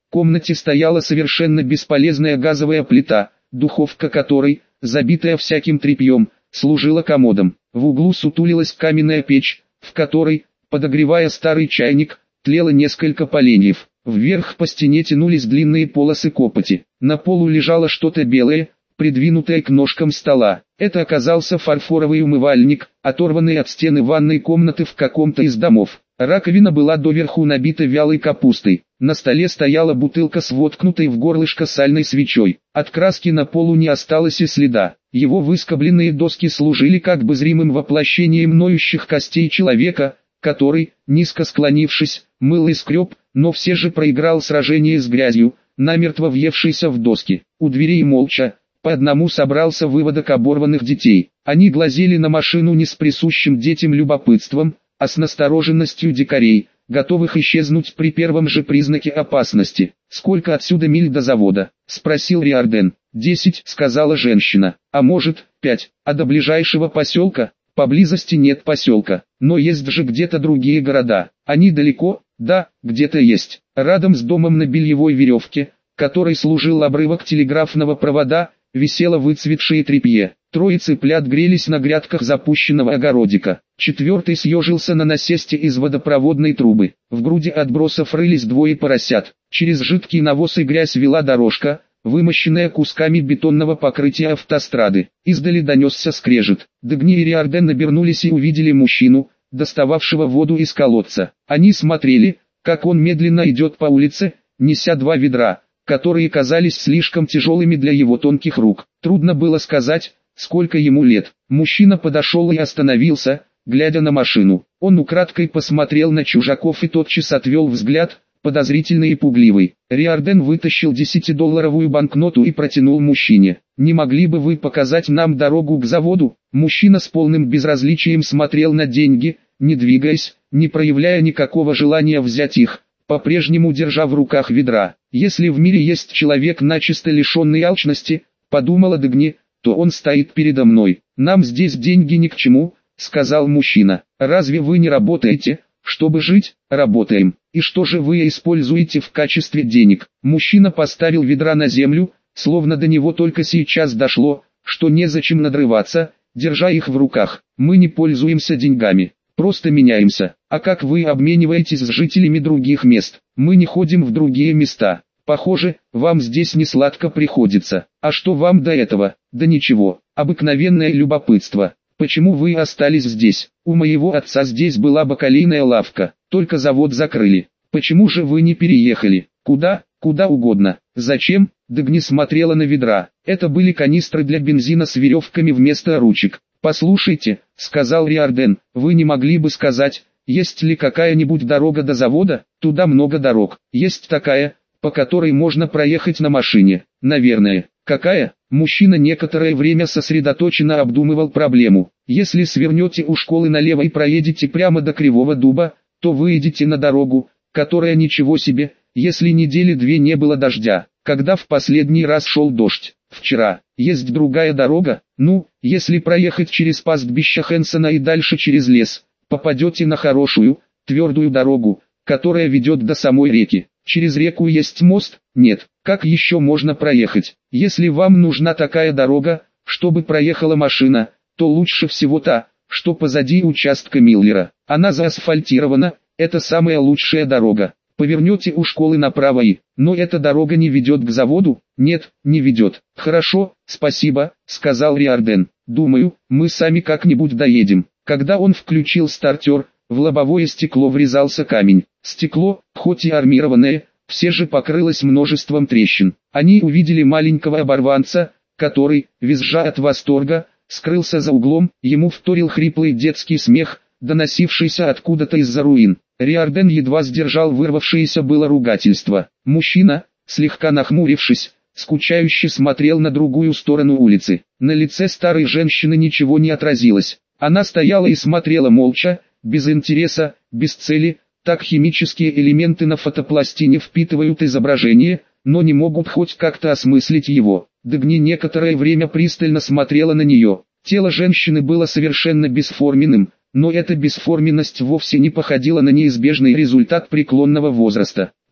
Speaker 1: В комнате стояла совершенно бесполезная газовая плита, духовка которой, забитая всяким тряпьем, служила комодом. В углу сутулилась каменная печь, в которой, подогревая старый чайник, тлело несколько поленьев. Вверх по стене тянулись длинные полосы копоти. На полу лежало что-то белое, придвинутое к ножкам стола. Это оказался фарфоровый умывальник, оторванный от стены ванной комнаты в каком-то из домов. Раковина была доверху набита вялой капустой. На столе стояла бутылка с воткнутой в горлышко сальной свечой. От краски на полу не осталось и следа. Его выскобленные доски служили как бы зримым воплощением ноющих костей человека, который, низко склонившись, мыл и скреб, но все же проиграл сражение с грязью, намертво въевшейся в доски. У дверей молча, по одному собрался выводок оборванных детей. Они глазели на машину не с присущим детям любопытством, а с настороженностью дикарей, готовых исчезнуть при первом же признаке опасности. «Сколько отсюда миль до завода?» – спросил Риордан. «10», – сказала женщина. «А может, 5, а до ближайшего поселка?» «Поблизости нет поселка, но есть же где-то другие города. Они далеко?» «Да, где-то есть. Рядом с домом на бельевой веревке, которой служил обрывок телеграфного провода, висело выцветшее тряпье. Трое цыплят грелись на грядках запущенного огородика. Четвертый съежился на насесте из водопроводной трубы. В груди отбросов рылись двое поросят. Через жидкий навоз и грязь вела дорожка, вымощенная кусками бетонного покрытия автострады. Издали донесся скрежет. Дегни и Риордан обернулись и увидели мужчину, достававшего воду из колодца. Они смотрели, как он медленно идет по улице, неся 2 ведра, которые казались слишком тяжелыми для его тонких рук. Трудно было сказать, сколько ему лет. Мужчина подошел и остановился, глядя на машину. Он украдкой посмотрел на чужаков и тотчас отвел взгляд, подозрительный и пугливый. Риордан вытащил 10-долларовую банкноту и протянул мужчине. «Не могли бы вы показать нам дорогу к заводу?» Мужчина с полным безразличием смотрел на деньги, не двигаясь, не проявляя никакого желания взять их, по-прежнему держа в руках ведра. «Если в мире есть человек начисто лишенный алчности, — подумала Дегни, — то он стоит передо мной. Нам здесь деньги ни к чему, — сказал мужчина. «Разве вы не работаете, чтобы жить?» «Работаем. И что же вы используете в качестве денег?» Мужчина поставил ведра на землю, словно до него только сейчас дошло, что незачем надрываться, держа их в руках. «Мы не пользуемся деньгами, просто меняемся. А как вы обмениваетесь с жителями других мест?» «Мы не ходим в другие места. Похоже, вам здесь не сладко приходится. А что вам до этого?» «Да ничего, обыкновенное любопытство. Почему вы остались здесь? У моего отца здесь была бакалейная лавка, только завод закрыли. Почему же вы не переехали? Куда? Куда угодно. Зачем?» Дегни смотрела на ведра. Это были канистры для бензина с веревками вместо ручек. «Послушайте», — сказал Риордан, — «вы не могли бы сказать, есть ли какая-нибудь дорога до завода?» «Туда много дорог. Есть такая, по которой можно проехать на машине». «Наверное». «Какая?» Мужчина некоторое время сосредоточенно обдумывал проблему. «Если свернете у школы налево и проедете прямо до Кривого Дуба, то выйдете на дорогу, которая ничего себе, если недели 2 не было дождя. Когда в последний раз шел дождь? Вчера. Есть другая дорога? Ну, если проехать через пастбище Хэнсона и дальше через лес, попадете на хорошую, твердую дорогу, которая ведет до самой реки. Через реку есть мост? Нет. Как еще можно проехать? Если вам нужна такая дорога, чтобы проехала машина, то лучше всего та, что позади участка Миллера. Она заасфальтирована, это самая лучшая дорога. Повернете у школы направо и... Но эта дорога не ведет к заводу? Нет, не ведет. Хорошо, спасибо, сказал Риордан. Думаю, мы сами как-нибудь доедем. Когда он включил стартер, в лобовое стекло врезался камень. Стекло, хоть и армированное, все же покрылось множеством трещин. Они увидели маленького оборванца, который, визжа от восторга, скрылся за углом, ему вторил хриплый детский смех, доносившийся откуда-то из-за руин. Риордан едва сдержал вырвавшееся было ругательство. Мужчина, слегка нахмурившись, скучающе смотрел на другую сторону улицы. На лице старой женщины ничего не отразилось. Она стояла и смотрела молча, без интереса, без цели. Так химические элементы на фотопластине впитывают изображение, но не могут хоть как-то осмыслить его. Дегни некоторое время пристально смотрела на нее. Тело женщины было совершенно бесформенным, но эта бесформенность вовсе не походила на неизбежный результат преклонного возраста.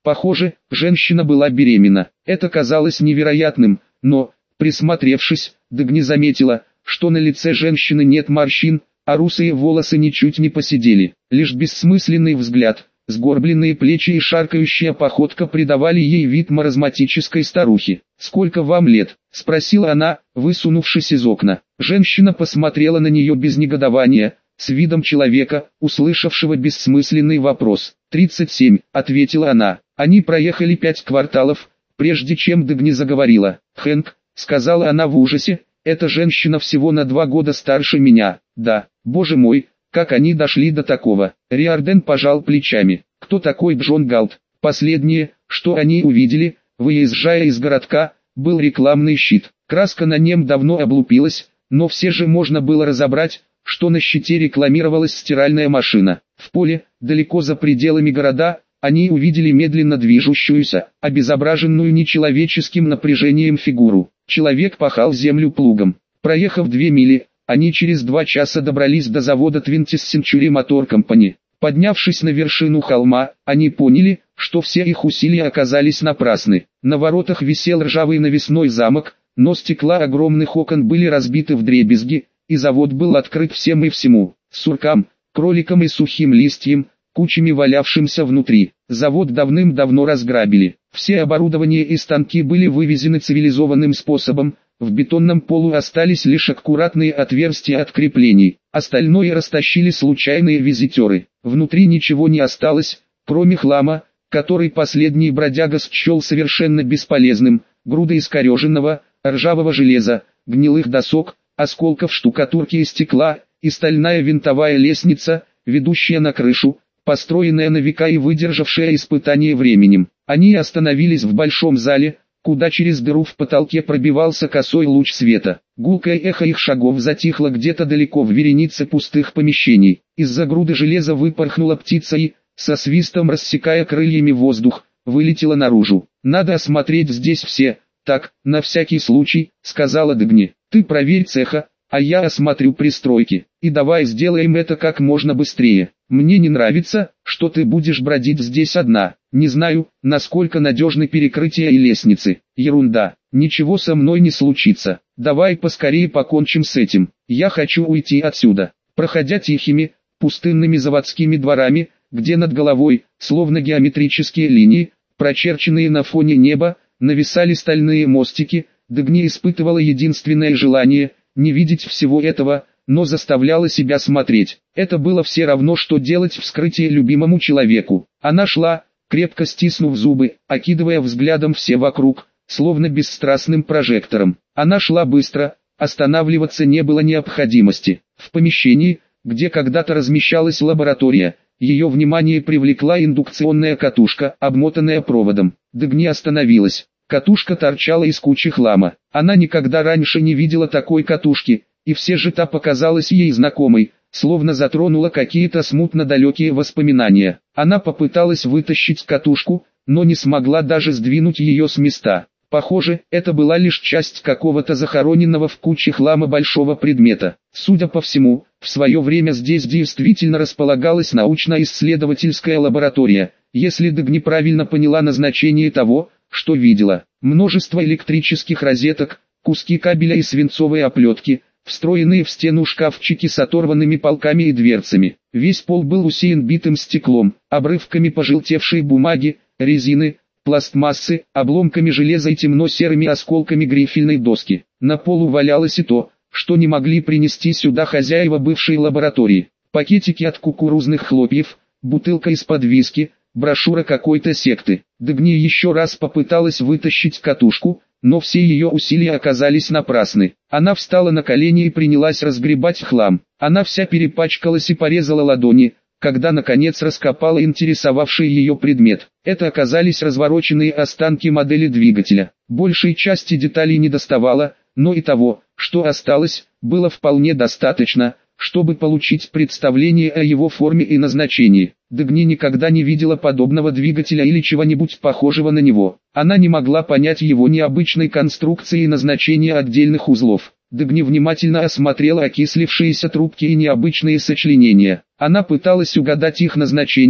Speaker 1: Похоже, женщина была беременна. Это казалось невероятным, но, присмотревшись, Дагни заметила, что на лице женщины нет морщин, а русые волосы ничуть не поседели. Лишь бессмысленный взгляд, сгорбленные плечи и шаркающая походка придавали ей вид маразматической старухи. «Сколько вам лет?» – спросила она, высунувшись из окна. Женщина посмотрела на нее без негодования, с видом человека, услышавшего бессмысленный вопрос. «37», – ответила она. Они проехали 5 кварталов, прежде чем Дагни заговорила. «Хэнк», – сказала она в ужасе, – «эта женщина всего на 2 года старше меня». «Да, боже мой, как они дошли до такого?» Риорден пожал плечами. «Кто такой Джон Галт?» Последнее, что они увидели, выезжая из городка, был рекламный щит. Краска на нем давно облупилась, но все же можно было разобрать, что на щите рекламировалась стиральная машина. В поле, далеко за пределами города, они увидели медленно движущуюся, обезображенную нечеловеческим напряжением фигуру. Человек пахал землю плугом. Проехав 2 мили, они через 2 часа добрались до завода Twentieth Century Motor Company. Поднявшись на вершину холма, они поняли, что все их усилия оказались напрасны. На воротах висел ржавый навесной замок, но стекла огромных окон были разбиты вдребезги, и завод был открыт всем и всему, суркам, кроликам и сухим листьям, кучами валявшимся внутри. Завод давным-давно разграбили. Все оборудование и станки были вывезены цивилизованным способом, в бетонном полу остались лишь аккуратные отверстия от креплений, остальное растащили случайные визитеры. Внутри ничего не осталось, кроме хлама, который последний бродяга счел совершенно бесполезным, груда искореженного, ржавого железа, гнилых досок, осколков штукатурки и стекла, и стальная винтовая лестница, ведущая на крышу, построенная на века и выдержавшая испытание временем. Они остановились в большом зале, куда через дыру в потолке пробивался косой луч света. Гулкое эхо их шагов затихло где-то далеко в веренице пустых помещений. Из-за груды железа выпорхнула птица и, со свистом рассекая крыльями воздух, вылетела наружу. «Надо осмотреть здесь все, так, на всякий случай», — сказала Дагни. «Ты проверь цеха, а я осмотрю пристройки, и давай сделаем это как можно быстрее. Мне не нравится, что ты будешь бродить здесь одна. Не знаю, насколько надежны перекрытия и лестницы. Ерунда, ничего со мной не случится. Давай поскорее покончим с этим. Я хочу уйти отсюда». Проходя тихими, пустынными заводскими дворами, где над головой, словно геометрические линии, прочерченные на фоне неба, нависали стальные мостики, Дагни испытывала единственное желание – не видеть всего этого, но заставляла себя смотреть. Это было все равно, что делать вскрытие любимому человеку. Она шла, крепко стиснув зубы, окидывая взглядом все вокруг, словно бесстрастным прожектором. Она шла быстро, останавливаться не было необходимости. В помещении, где когда-то размещалась лаборатория, ее внимание привлекла индукционная катушка, обмотанная проводом. Дагни остановилась. Катушка торчала из кучи хлама. Она никогда раньше не видела такой катушки, и все же та показалась ей знакомой, словно затронула какие-то смутно далекие воспоминания. Она попыталась вытащить катушку, но не смогла даже сдвинуть ее с места. Похоже, это была лишь часть какого-то захороненного в куче хлама большого предмета. Судя по всему, в свое время здесь действительно располагалась научно-исследовательская лаборатория, если Дагни правильно поняла назначение того, что видела. Множество электрических розеток, куски кабеля и свинцовые оплетки, встроенные в стену шкафчики с оторванными полками и дверцами. Весь пол был усеян битым стеклом, обрывками пожелтевшей бумаги, резины, пластмассы, обломками железа и темно-серыми осколками грифельной доски. На полу валялось и то, что не могли принести сюда хозяева бывшей лаборатории. Пакетики от кукурузных хлопьев, бутылка из-под виски, брошюра какой-то секты. Дагни еще раз попыталась вытащить катушку, но все ее усилия оказались напрасны. Она встала на колени и принялась разгребать хлам. Она вся перепачкалась и порезала ладони, когда наконец раскопала интересовавший ее предмет. Это оказались развороченные останки модели двигателя. Большей части деталей не доставало, но и того, что осталось, было вполне достаточно, чтобы получить представление о его форме и назначении. Дагни никогда не видела подобного двигателя или чего-нибудь похожего на него. Она не могла понять его необычной конструкции и назначения отдельных узлов. Дагни внимательно осмотрела окислившиеся трубки и необычные сочленения. Она пыталась угадать их назначение,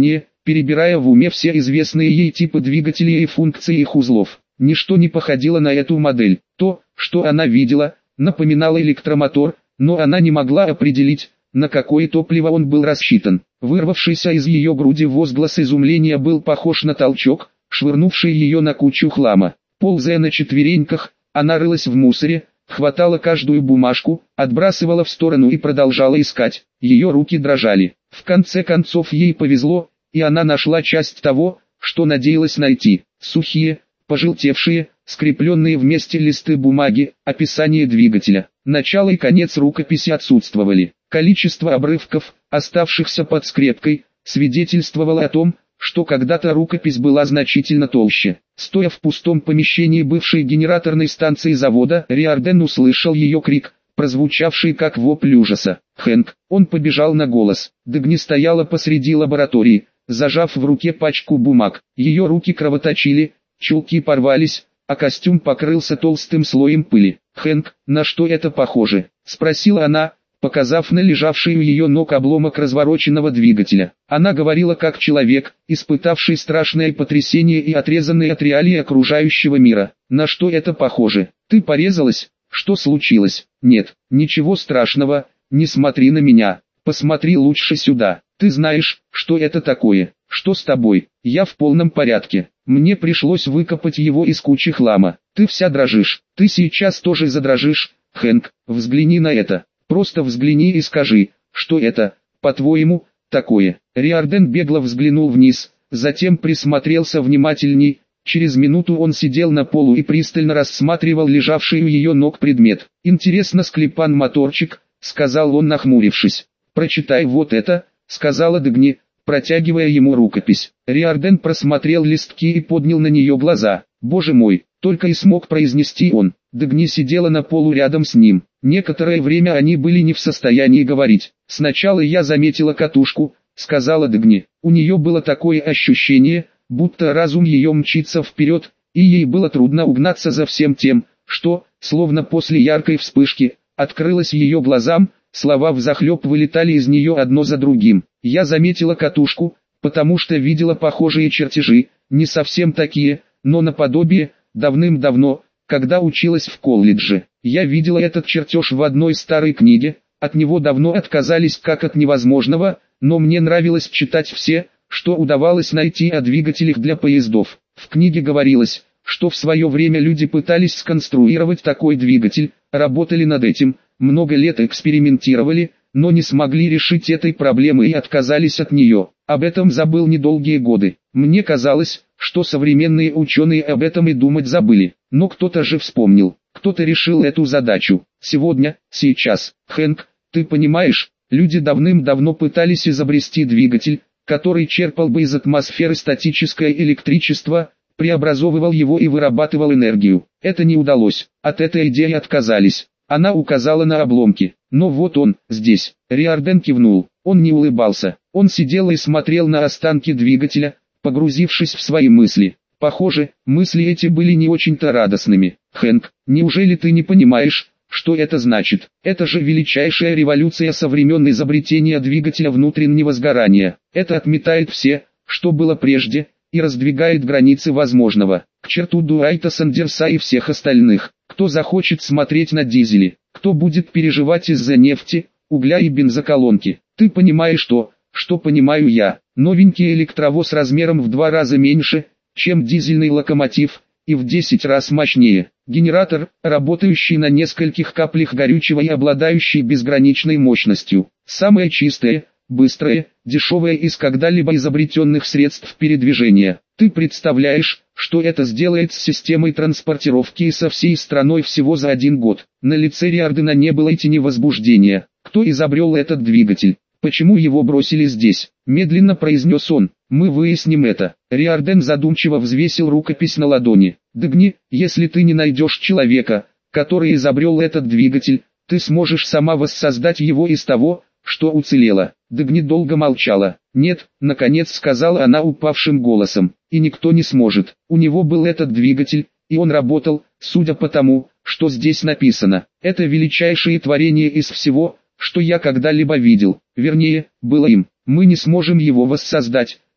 Speaker 1: перебирая в уме все известные ей типы двигателей и функции их узлов. Ничто не походило на эту модель. То, что она видела, напоминало электромотор, но она не могла определить, на какое топливо он был рассчитан. Вырвавшийся из ее груди возглас изумления был похож на толчок, швырнувший ее на кучу хлама. Ползая на четвереньках, она рылась в мусоре, хватала каждую бумажку, отбрасывала в сторону и продолжала искать. Ее руки дрожали. В конце концов ей повезло, и она нашла часть того, что надеялась найти. Сухие, пожелтевшие, скрепленные вместе листы бумаги, описание двигателя. Начало и конец рукописи отсутствовали. Количество обрывков, оставшихся под скрепкой, свидетельствовало о том, что когда-то рукопись была значительно толще. Стоя в пустом помещении бывшей генераторной станции завода, Риордан услышал ее крик, прозвучавший как вопль ужаса. «Хэнк!» Он побежал на голос. Дагни стояла посреди лаборатории, зажав в руке пачку бумаг. Ее руки кровоточили, чулки порвались, а костюм покрылся толстым слоем пыли. «Хэнк, на что это похоже?» — спросила она, показав на лежавший у ее ног обломок развороченного двигателя. Она говорила как человек, испытавший страшное потрясение и отрезанный от реалий окружающего мира. «На что это похоже? Ты порезалась? Что случилось?» «Нет, ничего страшного, не смотри на меня, посмотри лучше сюда. Ты знаешь, что это такое? Что с тобой?» «Я в полном порядке. Мне пришлось выкопать его из кучи хлама. Ты вся дрожишь. Ты сейчас тоже задрожишь. Хэнк, взгляни на это. Просто взгляни и скажи, что это, по-твоему, такое». Риордан бегло взглянул вниз, затем присмотрелся внимательней. Через минуту он сидел на полу и пристально рассматривал лежавший у ее ног предмет. «Интересно, склепан-моторчик», — сказал он, нахмурившись. «Прочитай вот это», — сказала Дагни, протягивая ему рукопись. Риордан просмотрел листки и поднял на нее глаза. «Боже мой!» — только и смог произнести он. Дагни сидела на полу рядом с ним. Некоторое время они были не в состоянии говорить. «Сначала я заметила катушку», — сказала Дагни. У нее было такое ощущение, будто разум ее мчится вперед, и ей было трудно угнаться за всем тем, что, словно после яркой вспышки, открылось ее глазам. Слова взахлеб вылетали из нее одно за другим. «Я заметила катушку, потому что видела похожие чертежи, не совсем такие, но наподобие, давным-давно, когда училась в колледже. Я видела этот чертеж в одной старой книге, от него давно отказались как от невозможного, но мне нравилось читать все, что удавалось найти о двигателях для поездов. В книге говорилось, что в свое время люди пытались сконструировать такой двигатель, работали над этим, много лет экспериментировали, но не смогли решить этой проблемы и отказались от нее. Об этом забыл недолгие годы. Мне казалось, что современные ученые об этом и думать забыли. Но кто-то же вспомнил, кто-то решил эту задачу. Сегодня, сейчас. Хэнк, ты понимаешь, люди давным-давно пытались изобрести двигатель, который черпал бы из атмосферы статическое электричество, преобразовывал его и вырабатывал энергию. Это не удалось. От этой идеи отказались. Она указала на обломки. Но вот он, здесь. Риордан кивнул. Он не улыбался. Он сидел и смотрел на останки двигателя, погрузившись в свои мысли. Похоже, мысли эти были не очень-то радостными. «Хэнк, неужели ты не понимаешь, что это значит? Это же величайшая революция со времен изобретения двигателя внутреннего сгорания. Это отметает все, что было прежде, и раздвигает границы возможного. К черту Дуайта Сандерса и всех остальных. Кто захочет смотреть на дизели? Кто будет переживать из-за нефти, угля и бензоколонки? Ты понимаешь что понимаю я. Новенький электровоз размером в 2 раза меньше, чем дизельный локомотив, и в 10 раз мощнее. Генератор, работающий на нескольких каплях горючего и обладающий безграничной мощностью. Самое чистое, быстрое, дешевое из когда-либо изобретенных средств передвижения. Ты представляешь, что это сделает с системой транспортировки и со всей страной всего за 1 год? На лице Риордана не было и тени возбуждения. Кто изобрел этот двигатель? Почему его бросили здесь? Медленно произнес он. Мы выясним это. Риордан задумчиво взвесил рукопись на ладони. Дагни, если ты не найдешь человека, который изобрел этот двигатель, ты сможешь сама воссоздать его из того, что уцелело. Дагни долго молчала. «Нет», — наконец сказала она упавшим голосом, — «и никто не сможет. У него был этот двигатель, и он работал, судя по тому, что здесь написано. Это величайшее творение из всего, что я когда-либо видел, вернее, было им. Мы не сможем его воссоздать,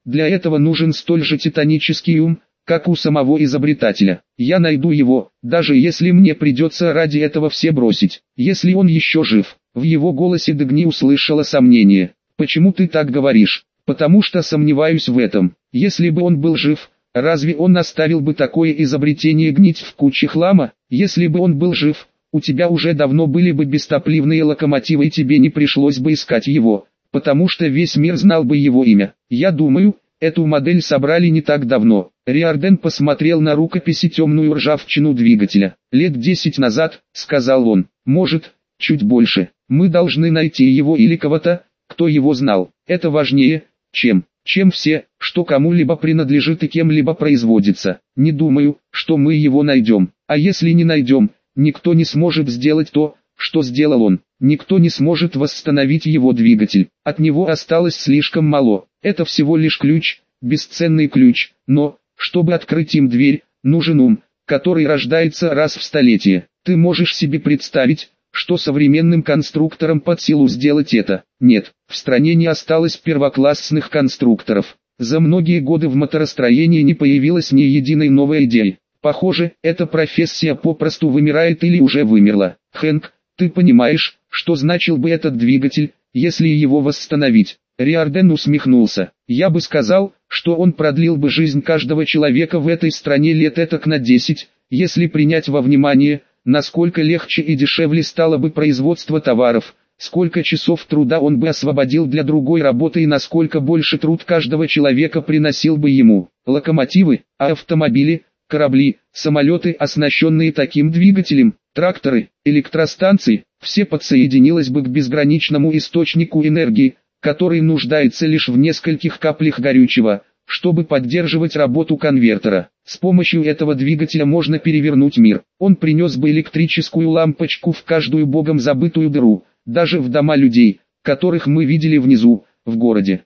Speaker 1: для этого нужен столь же титанический ум, как у самого изобретателя. Я найду его, даже если мне придется ради этого все бросить. Если он еще жив. В его голосе Дагни услышала сомнение. Почему ты так говоришь? Потому что сомневаюсь в этом. Если бы он был жив, разве он оставил бы такое изобретение гнить в куче хлама? Если бы он был жив, у тебя уже давно были бы бестопливные локомотивы и тебе не пришлось бы искать его, потому что весь мир знал бы его имя. Я думаю, эту модель собрали не так давно. Риордан посмотрел на рукописи темную ржавчину двигателя. Лет 10 назад, сказал он, может, чуть больше. Мы должны найти его или кого-то, кто его знал. Это важнее, чем все, что кому-либо принадлежит и кем-либо производится. Не думаю, что мы его найдем. А если не найдем, никто не сможет сделать то, что сделал он. Никто не сможет восстановить его двигатель. От него осталось слишком мало. Это всего лишь ключ, бесценный ключ. Но, чтобы открыть им дверь, нужен ум, который рождается раз в столетие. Ты можешь себе представить, что современным конструкторам под силу сделать это? Нет, в стране не осталось первоклассных конструкторов. За многие годы в моторостроении не появилось ни единой новой идеи. Похоже, эта профессия попросту вымирает или уже вымерла. Хэнк, ты понимаешь, что значил бы этот двигатель, если его восстановить? Риордан усмехнулся. Я бы сказал, что он продлил бы жизнь каждого человека в этой стране лет этак на 10, если принять во внимание, насколько легче и дешевле стало бы производство товаров, сколько часов труда он бы освободил для другой работы и насколько больше труд каждого человека приносил бы ему. Локомотивы, автомобили, корабли, самолеты, оснащенные таким двигателем, тракторы, электростанции, все подсоединилось бы к безграничному источнику энергии, который нуждается лишь в нескольких каплях горючего, чтобы поддерживать работу конвертера. С помощью этого двигателя можно перевернуть мир. Он принес бы электрическую лампочку в каждую богом забытую дыру, даже в дома людей, которых мы видели внизу, в городе.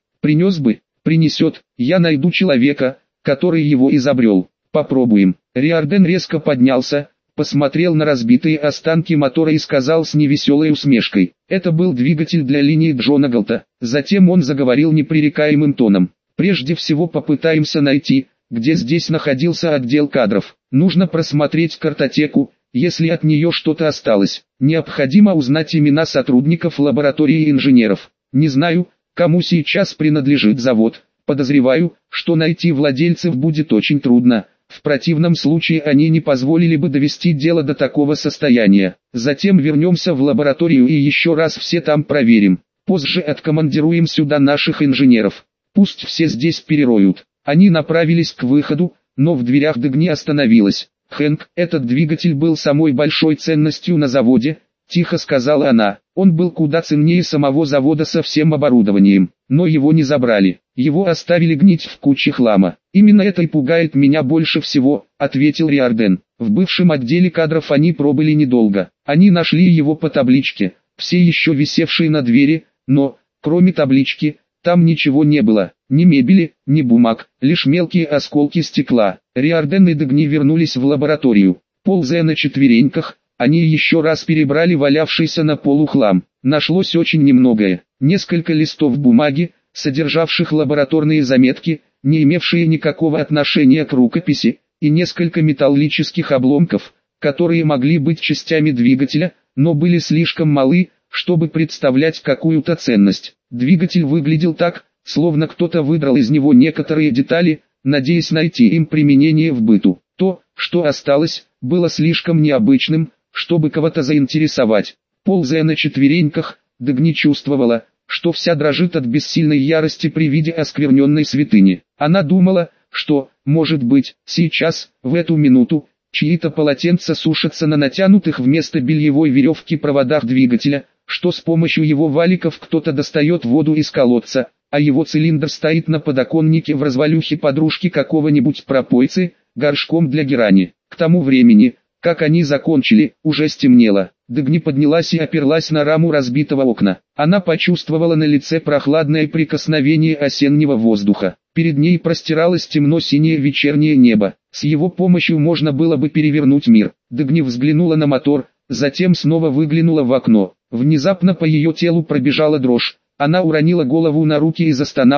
Speaker 1: Принесет, я найду человека, который его изобрел. Попробуем. Риордан резко поднялся, посмотрел на разбитые останки мотора и сказал с невеселой усмешкой. Это был двигатель для линии Джона Галта. Затем он заговорил непререкаемым тоном. Прежде всего попытаемся найти, где здесь находился отдел кадров. Нужно просмотреть картотеку, если от нее что-то осталось. Необходимо узнать имена сотрудников лаборатории и инженеров. Не знаю, кому сейчас принадлежит завод. Подозреваю, что найти владельцев будет очень трудно. В противном случае они не позволили бы довести дело до такого состояния. Затем вернемся в лабораторию и еще раз все там проверим. Позже откомандируем сюда наших инженеров. Пусть все здесь перероют. Они направились к выходу, но в дверях Дагни остановилась. «Хэнк, этот двигатель был самой большой ценностью на заводе», — тихо сказала она. «Он был куда ценнее самого завода со всем оборудованием, но его не забрали. Его оставили гнить в куче хлама. Именно это и пугает меня больше всего», — ответил Риордан. «В бывшем отделе кадров они пробыли недолго. Они нашли его по табличке, все еще висевшей на двери, но, кроме таблички, там ничего не было, ни мебели, ни бумаг, лишь мелкие осколки стекла». Риордан и Дагни вернулись в лабораторию. Ползая на четвереньках, они еще раз перебрали валявшийся на полу хлам. Нашлось очень немногое. Несколько листов бумаги, содержавших лабораторные заметки, не имевшие никакого отношения к рукописи, и несколько металлических обломков, которые могли быть частями двигателя, но были слишком малы, чтобы представлять какую-то ценность. Двигатель выглядел так, словно кто-то выдрал из него некоторые детали, надеясь найти им применение в быту. То, что осталось, было слишком необычным, чтобы кого-то заинтересовать. Ползая на четвереньках, Дагни чувствовала, что вся дрожит от бессильной ярости при виде оскверненной святыни. Она думала, что, может быть, сейчас, в эту минуту, чьи-то полотенца сушатся на натянутых вместо бельевой веревки проводах двигателя, что с помощью его валиков кто-то достает воду из колодца, а его цилиндр стоит на подоконнике в развалюхе подружки какого-нибудь пропойцы, горшком для герани. К тому времени, как они закончили, уже стемнело. Дагни поднялась и оперлась на раму разбитого окна. Она почувствовала на лице прохладное прикосновение осеннего воздуха. Перед ней простиралось темно-синее вечернее небо. С его помощью можно было бы перевернуть мир. Дагни взглянула на мотор, затем снова выглянула в окно. Внезапно по ее телу пробежала дрожь. Она уронила голову на руки и застонала,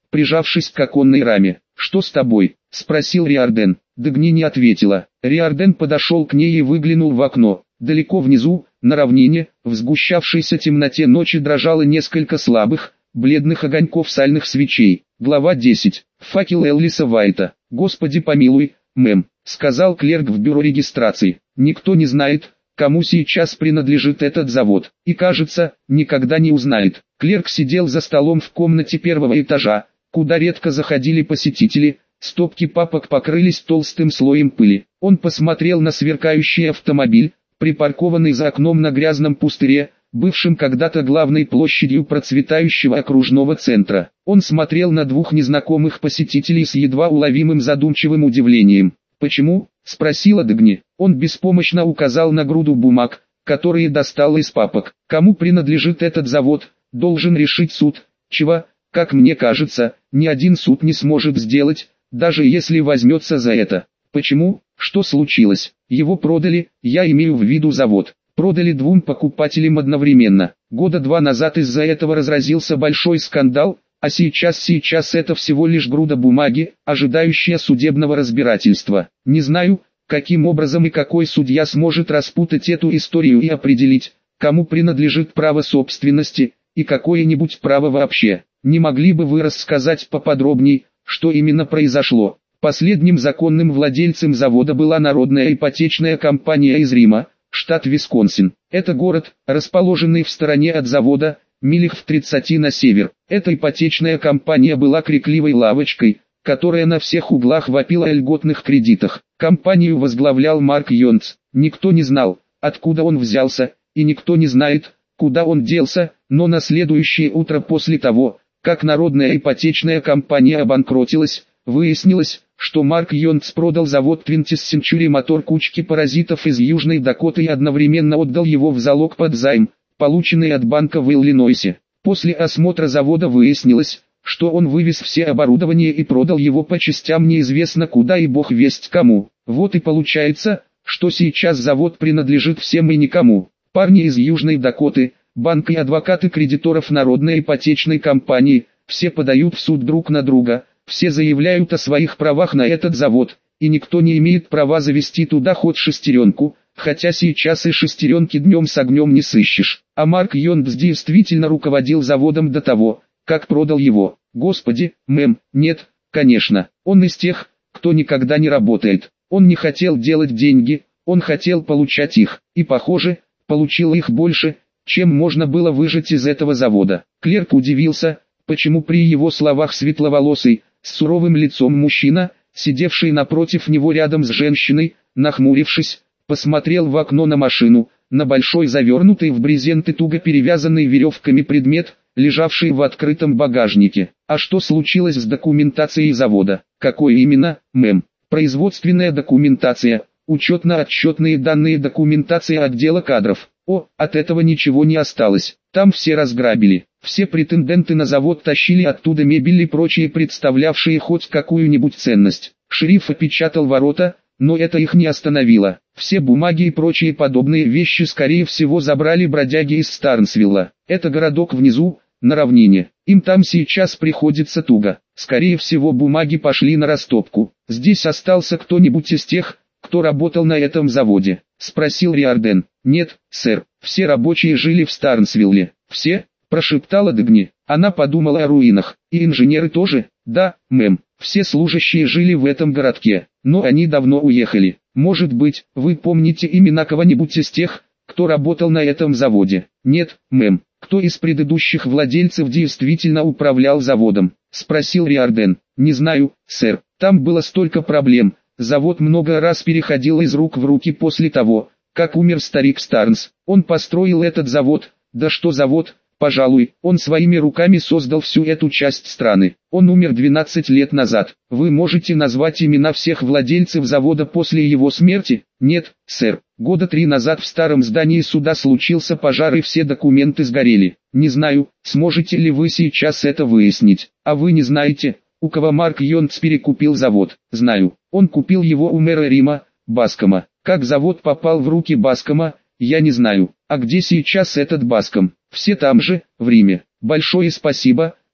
Speaker 1: прижавшись к оконной раме. «Что с тобой?» – спросил Риордан. Дагни не ответила. Риордан подошел к ней и выглянул в окно. Далеко внизу, на равнине, в сгущавшейся темноте ночи дрожало несколько слабых, бледных огоньков сальных свечей. Глава 10. Факел Эллиса Вайта. «Господи помилуй, мэм», — сказал клерк в бюро регистрации. «Никто не знает, кому сейчас принадлежит этот завод, и, кажется, никогда не узнает». Клерк сидел за столом в комнате первого этажа, куда редко заходили посетители. Стопки папок покрылись толстым слоем пыли. Он посмотрел на сверкающий автомобиль, припаркованный за окном на грязном пустыре, бывшим когда-то главной площадью процветающего окружного центра. Он смотрел на двух незнакомых посетителей с едва уловимым задумчивым удивлением. «Почему?» – спросила Дагни. Он беспомощно указал на груду бумаг, которые достал из папок. «Кому принадлежит этот завод, должен решить суд, чего, как мне кажется, ни один суд не сможет сделать, даже если возьмется за это. Почему? Что случилось? Его продали, я имею в виду завод. Продали двум покупателям одновременно. Года 2 назад из-за этого разразился большой скандал, а сейчас это всего лишь груда бумаги, ожидающая судебного разбирательства. Не знаю, каким образом и какой судья сможет распутать эту историю и определить, кому принадлежит право собственности, и какое-нибудь право вообще. Не могли бы вы рассказать поподробней, что именно произошло?» Последним законным владельцем завода была Народная ипотечная компания из Рима, штат Висконсин. Это город, расположенный в стороне от завода, милях в 30 на север. Эта ипотечная компания была крикливой лавочкой, которая на всех углах вопила о льготных кредитах. Компанию возглавлял Марк Йонс. Никто не знал, откуда он взялся, и никто не знает, куда он делся, но на следующее утро после того, как Народная ипотечная компания обанкротилась, выяснилось, что Марк Йонс продал завод 20th Century Motor кучке паразитов из Южной Дакоты и одновременно отдал его в залог под займ, полученный от банка в Иллинойсе. После осмотра завода выяснилось, что он вывез все оборудование и продал его по частям неизвестно куда и бог весть кому. Вот и получается, что сейчас завод принадлежит всем и никому. Парни из Южной Дакоты, банк и адвокаты кредиторов Народной ипотечной компании, все подают в суд друг на друга. Все заявляют о своих правах на этот завод, и никто не имеет права завести туда хоть шестеренку, хотя сейчас и шестеренки днем с огнем не сыщешь. А Марк Йонс действительно руководил заводом до того, как продал его. Господи, мэм, нет, конечно, он из тех, кто никогда не работает. Он не хотел делать деньги, он хотел получать их, и похоже, получил их больше, чем можно было выжать из этого завода. Клерк удивился, почему при его словах светловолосый, с суровым лицом мужчина, сидевший напротив него рядом с женщиной, нахмурившись, посмотрел в окно на машину, на большой завернутый в брезент и туго перевязанный веревками предмет, лежавший в открытом багажнике. «А что случилось с документацией завода?» «Какой именно, мэм?» «Производственная документация, учетно-отчетные данные, документация отдела кадров». «О, от этого ничего не осталось. Там все разграбили. Все претенденты на завод тащили оттуда мебель и прочие, представлявшие хоть какую-нибудь ценность. Шериф опечатал ворота, но это их не остановило. Все бумаги и прочие подобные вещи скорее всего забрали бродяги из Старнсвилла. Это городок внизу, на равнине. Им там сейчас приходится туго. Скорее всего бумаги пошли на растопку. Здесь остался кто-нибудь из тех, кто работал на этом заводе?» — спросил Риордан. «Нет, сэр, все рабочие жили в Старнсвилле». «Все?» — прошептала Дагни. Она подумала о руинах. «И инженеры тоже?» «Да, мэм, все служащие жили в этом городке, но они давно уехали. Может быть, вы помните имена кого-нибудь из тех, кто работал на этом заводе?» «Нет, мэм». «Кто из предыдущих владельцев действительно управлял заводом?» — спросил Риордан. «Не знаю, сэр, там было столько проблем. Завод много раз переходил из рук в руки после того, как умер старик Старнс. Он построил этот завод, да что завод, пожалуй, он своими руками создал всю эту часть страны. Он умер 12 лет назад. Вы можете назвать имена всех владельцев завода после его смерти?» «Нет, сэр. Года 3 назад в старом здании суда случился пожар и все документы сгорели. Не знаю, сможете ли вы сейчас это выяснить. А вы не знаете, у кого Марк Йонс перекупил завод?» «Знаю. Он купил его у мэра Рима, Баскома. Как завод попал в руки Баскома, я не знаю. А где сейчас этот Баском?» «Все там же, в Риме». «Большое спасибо»,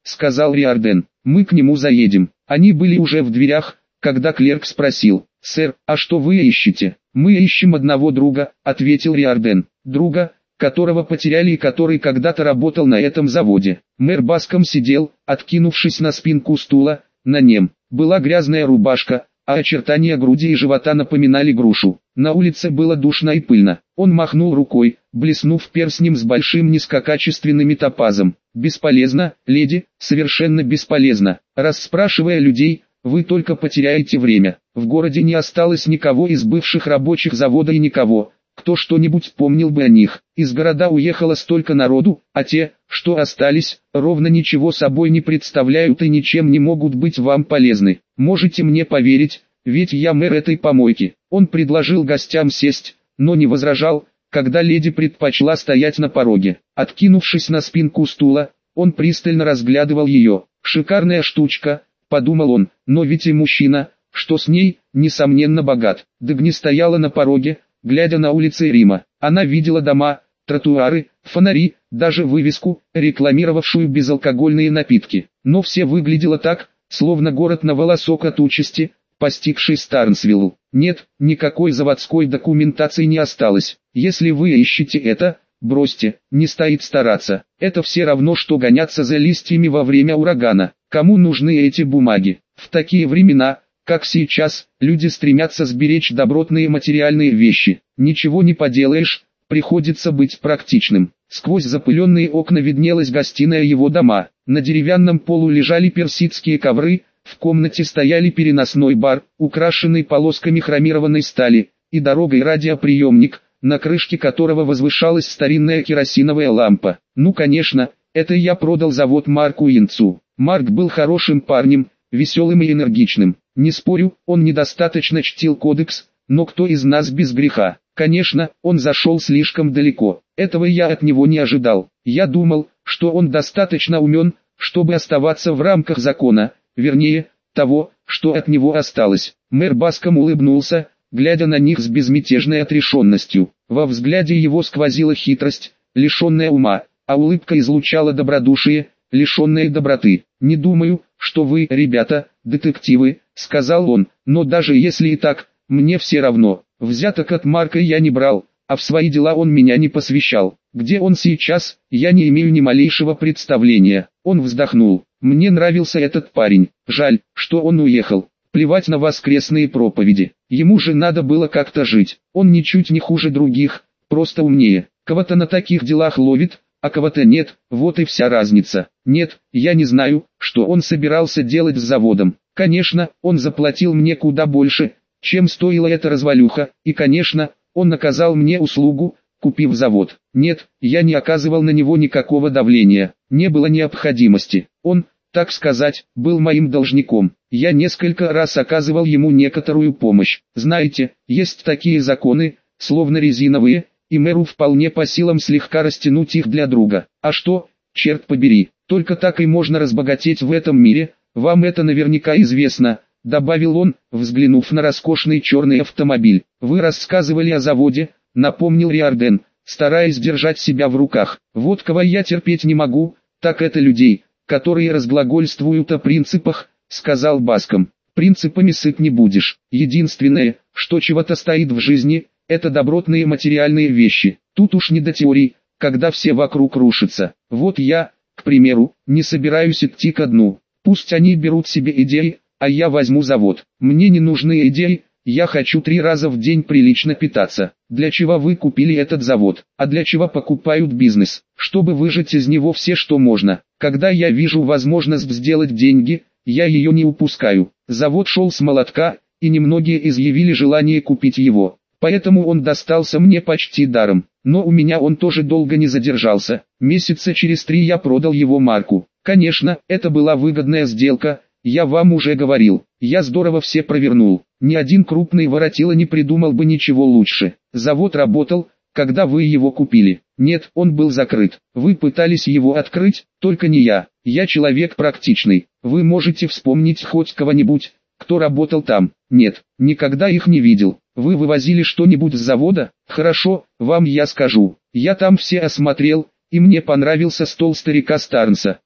Speaker 1: сказал Риорден. Мы к нему заедем. Они были уже в дверях, когда клерк спросил: «Сэр, а что вы ищете?» «Мы ищем одного друга», — ответил Риорден. «Друга, которого потеряли и который когда-то работал на этом заводе». Мэр Баском сидел, откинувшись на спинку стула. На нем была грязная рубашка, а очертания груди и живота напоминали грушу. На улице было душно и пыльно. Он махнул рукой, блеснув перстнем с большим низкокачественным топазом. «Бесполезно, леди, совершенно бесполезно. Расспрашивая людей, вы только потеряете время. В городе не осталось никого из бывших рабочих завода и никого, кто что-нибудь помнил бы о них. Из города уехало столько народу, а те, что остались, ровно ничего собой не представляют и ничем не могут быть вам полезны. Можете мне поверить, ведь я мэр этой помойки». Он предложил гостям сесть, но не возражал, когда леди предпочла стоять на пороге. Откинувшись на спинку стула, он пристально разглядывал ее. «Шикарная штучка», — подумал он, — «но ведь и мужчина, что с ней, несомненно богат». Дагни стояла на пороге, глядя на улицы Рима. Она видела дома, тротуары, фонари, даже вывеску, рекламировавшую безалкогольные напитки. Но все выглядело так, словно город на волосок от участи, постигший Старнсвиллу. Нет, никакой заводской документации не осталось. Если вы ищете это, бросьте, не стоит стараться. Это все равно, что гоняться за листьями во время урагана. Кому нужны эти бумаги? В такие времена, как сейчас, люди стремятся сберечь добротные материальные вещи. Ничего не поделаешь, приходится быть практичным. Сквозь запыленные окна виднелась гостиная его дома. На деревянном полу лежали персидские ковры, в комнате стояли переносной бар, украшенный полосками хромированной стали, и дорогой радиоприемник, на крышке которого возвышалась старинная керосиновая лампа. Ну конечно, это я продал завод Марку Инцу. Марк был хорошим парнем, веселым и энергичным. Не спорю, он недостаточно чтил кодекс, но кто из нас без греха? Конечно, он зашел слишком далеко. Этого я от него не ожидал. Я думал, что он достаточно умен, чтобы оставаться в рамках закона, вернее, того, что от него осталось. Мэр Баском улыбнулся, глядя на них с безмятежной отрешенностью. Во взгляде его сквозила хитрость, лишенная ума, а улыбка излучала добродушие, лишенное доброты. «Не думаю, что вы, ребята, детективы», — сказал он, — «но даже если и так, мне все равно. Взяток от Марка я не брал, а в свои дела он меня не посвящал. Где он сейчас, я не имею ни малейшего представления». Он вздохнул. «Мне нравился этот парень, жаль, что он уехал. Плевать на воскресные проповеди. Ему же надо было как-то жить. Он ничуть не хуже других, просто умнее. Кого-то на таких делах ловит, а кого-то нет, вот и вся разница. Нет, я не знаю, что он собирался делать с заводом. Конечно, он заплатил мне куда больше, чем стоила эта развалюха, и конечно, он оказал мне услугу, купив завод. Нет, я не оказывал на него никакого давления, не было необходимости. Он, так сказать, был моим должником. Я несколько раз оказывал ему некоторую помощь. Знаете, есть такие законы, словно резиновые, и мэру вполне по силам слегка растянуть их для друга. А что, черт побери, только так и можно разбогатеть в этом мире, вам это наверняка известно, добавил он, взглянув на роскошный черный автомобиль. Вы рассказывали о заводе, напомнил Риорден, стараясь держать себя в руках. Вот кого я терпеть не могу, так это людей, которые разглагольствуют о принципах, сказал Баском. Принципами сыт не будешь. Единственное, что чего-то стоит в жизни, это добротные материальные вещи. Тут уж не до теорий, когда все вокруг рушатся. Вот я, к примеру, не собираюсь идти ко дну. Пусть они берут себе идеи, а я возьму завод. Мне не нужны идеи, я хочу 3 раза в день прилично питаться. Для чего вы купили этот завод? А для чего покупают бизнес? Чтобы выжать из него все, что можно. Когда я вижу возможность сделать деньги, я ее не упускаю. Завод шел с молотка, и немногие изъявили желание купить его. Поэтому он достался мне почти даром. Но у меня он тоже долго не задержался. Месяца через 3 я продал его Марку. Конечно, это была выгодная сделка, я вам уже говорил. Я здорово все провернул. Ни один крупный воротило не придумал бы ничего лучше. Завод работал, когда вы его купили. Нет, он был закрыт. Вы пытались его открыть, только не я. Я человек практичный. Вы можете вспомнить хоть кого-нибудь, кто работал там? Нет, никогда их не видел. Вы вывозили что-нибудь с завода? Хорошо, вам я скажу. Я там все осмотрел, и мне понравился стол старика Старнса.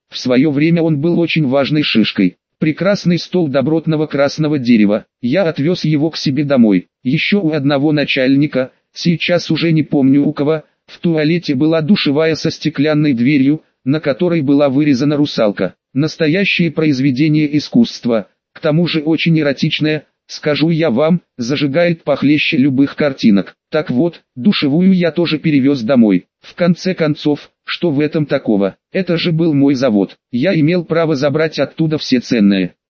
Speaker 1: В свое время он был очень важной шишкой. Прекрасный стол добротного красного дерева. Я отвез его к себе домой. Еще у одного начальника, сейчас уже не помню у кого, в туалете была душевая со стеклянной дверью, на которой была вырезана русалка. Настоящее произведение искусства, к тому же очень эротичное, скажу я вам, зажигает похлеще любых картинок. Так вот, душевую я тоже перевез домой. В конце концов, что в этом такого? Это же был мой завод. Я имел право забрать оттуда все ценное.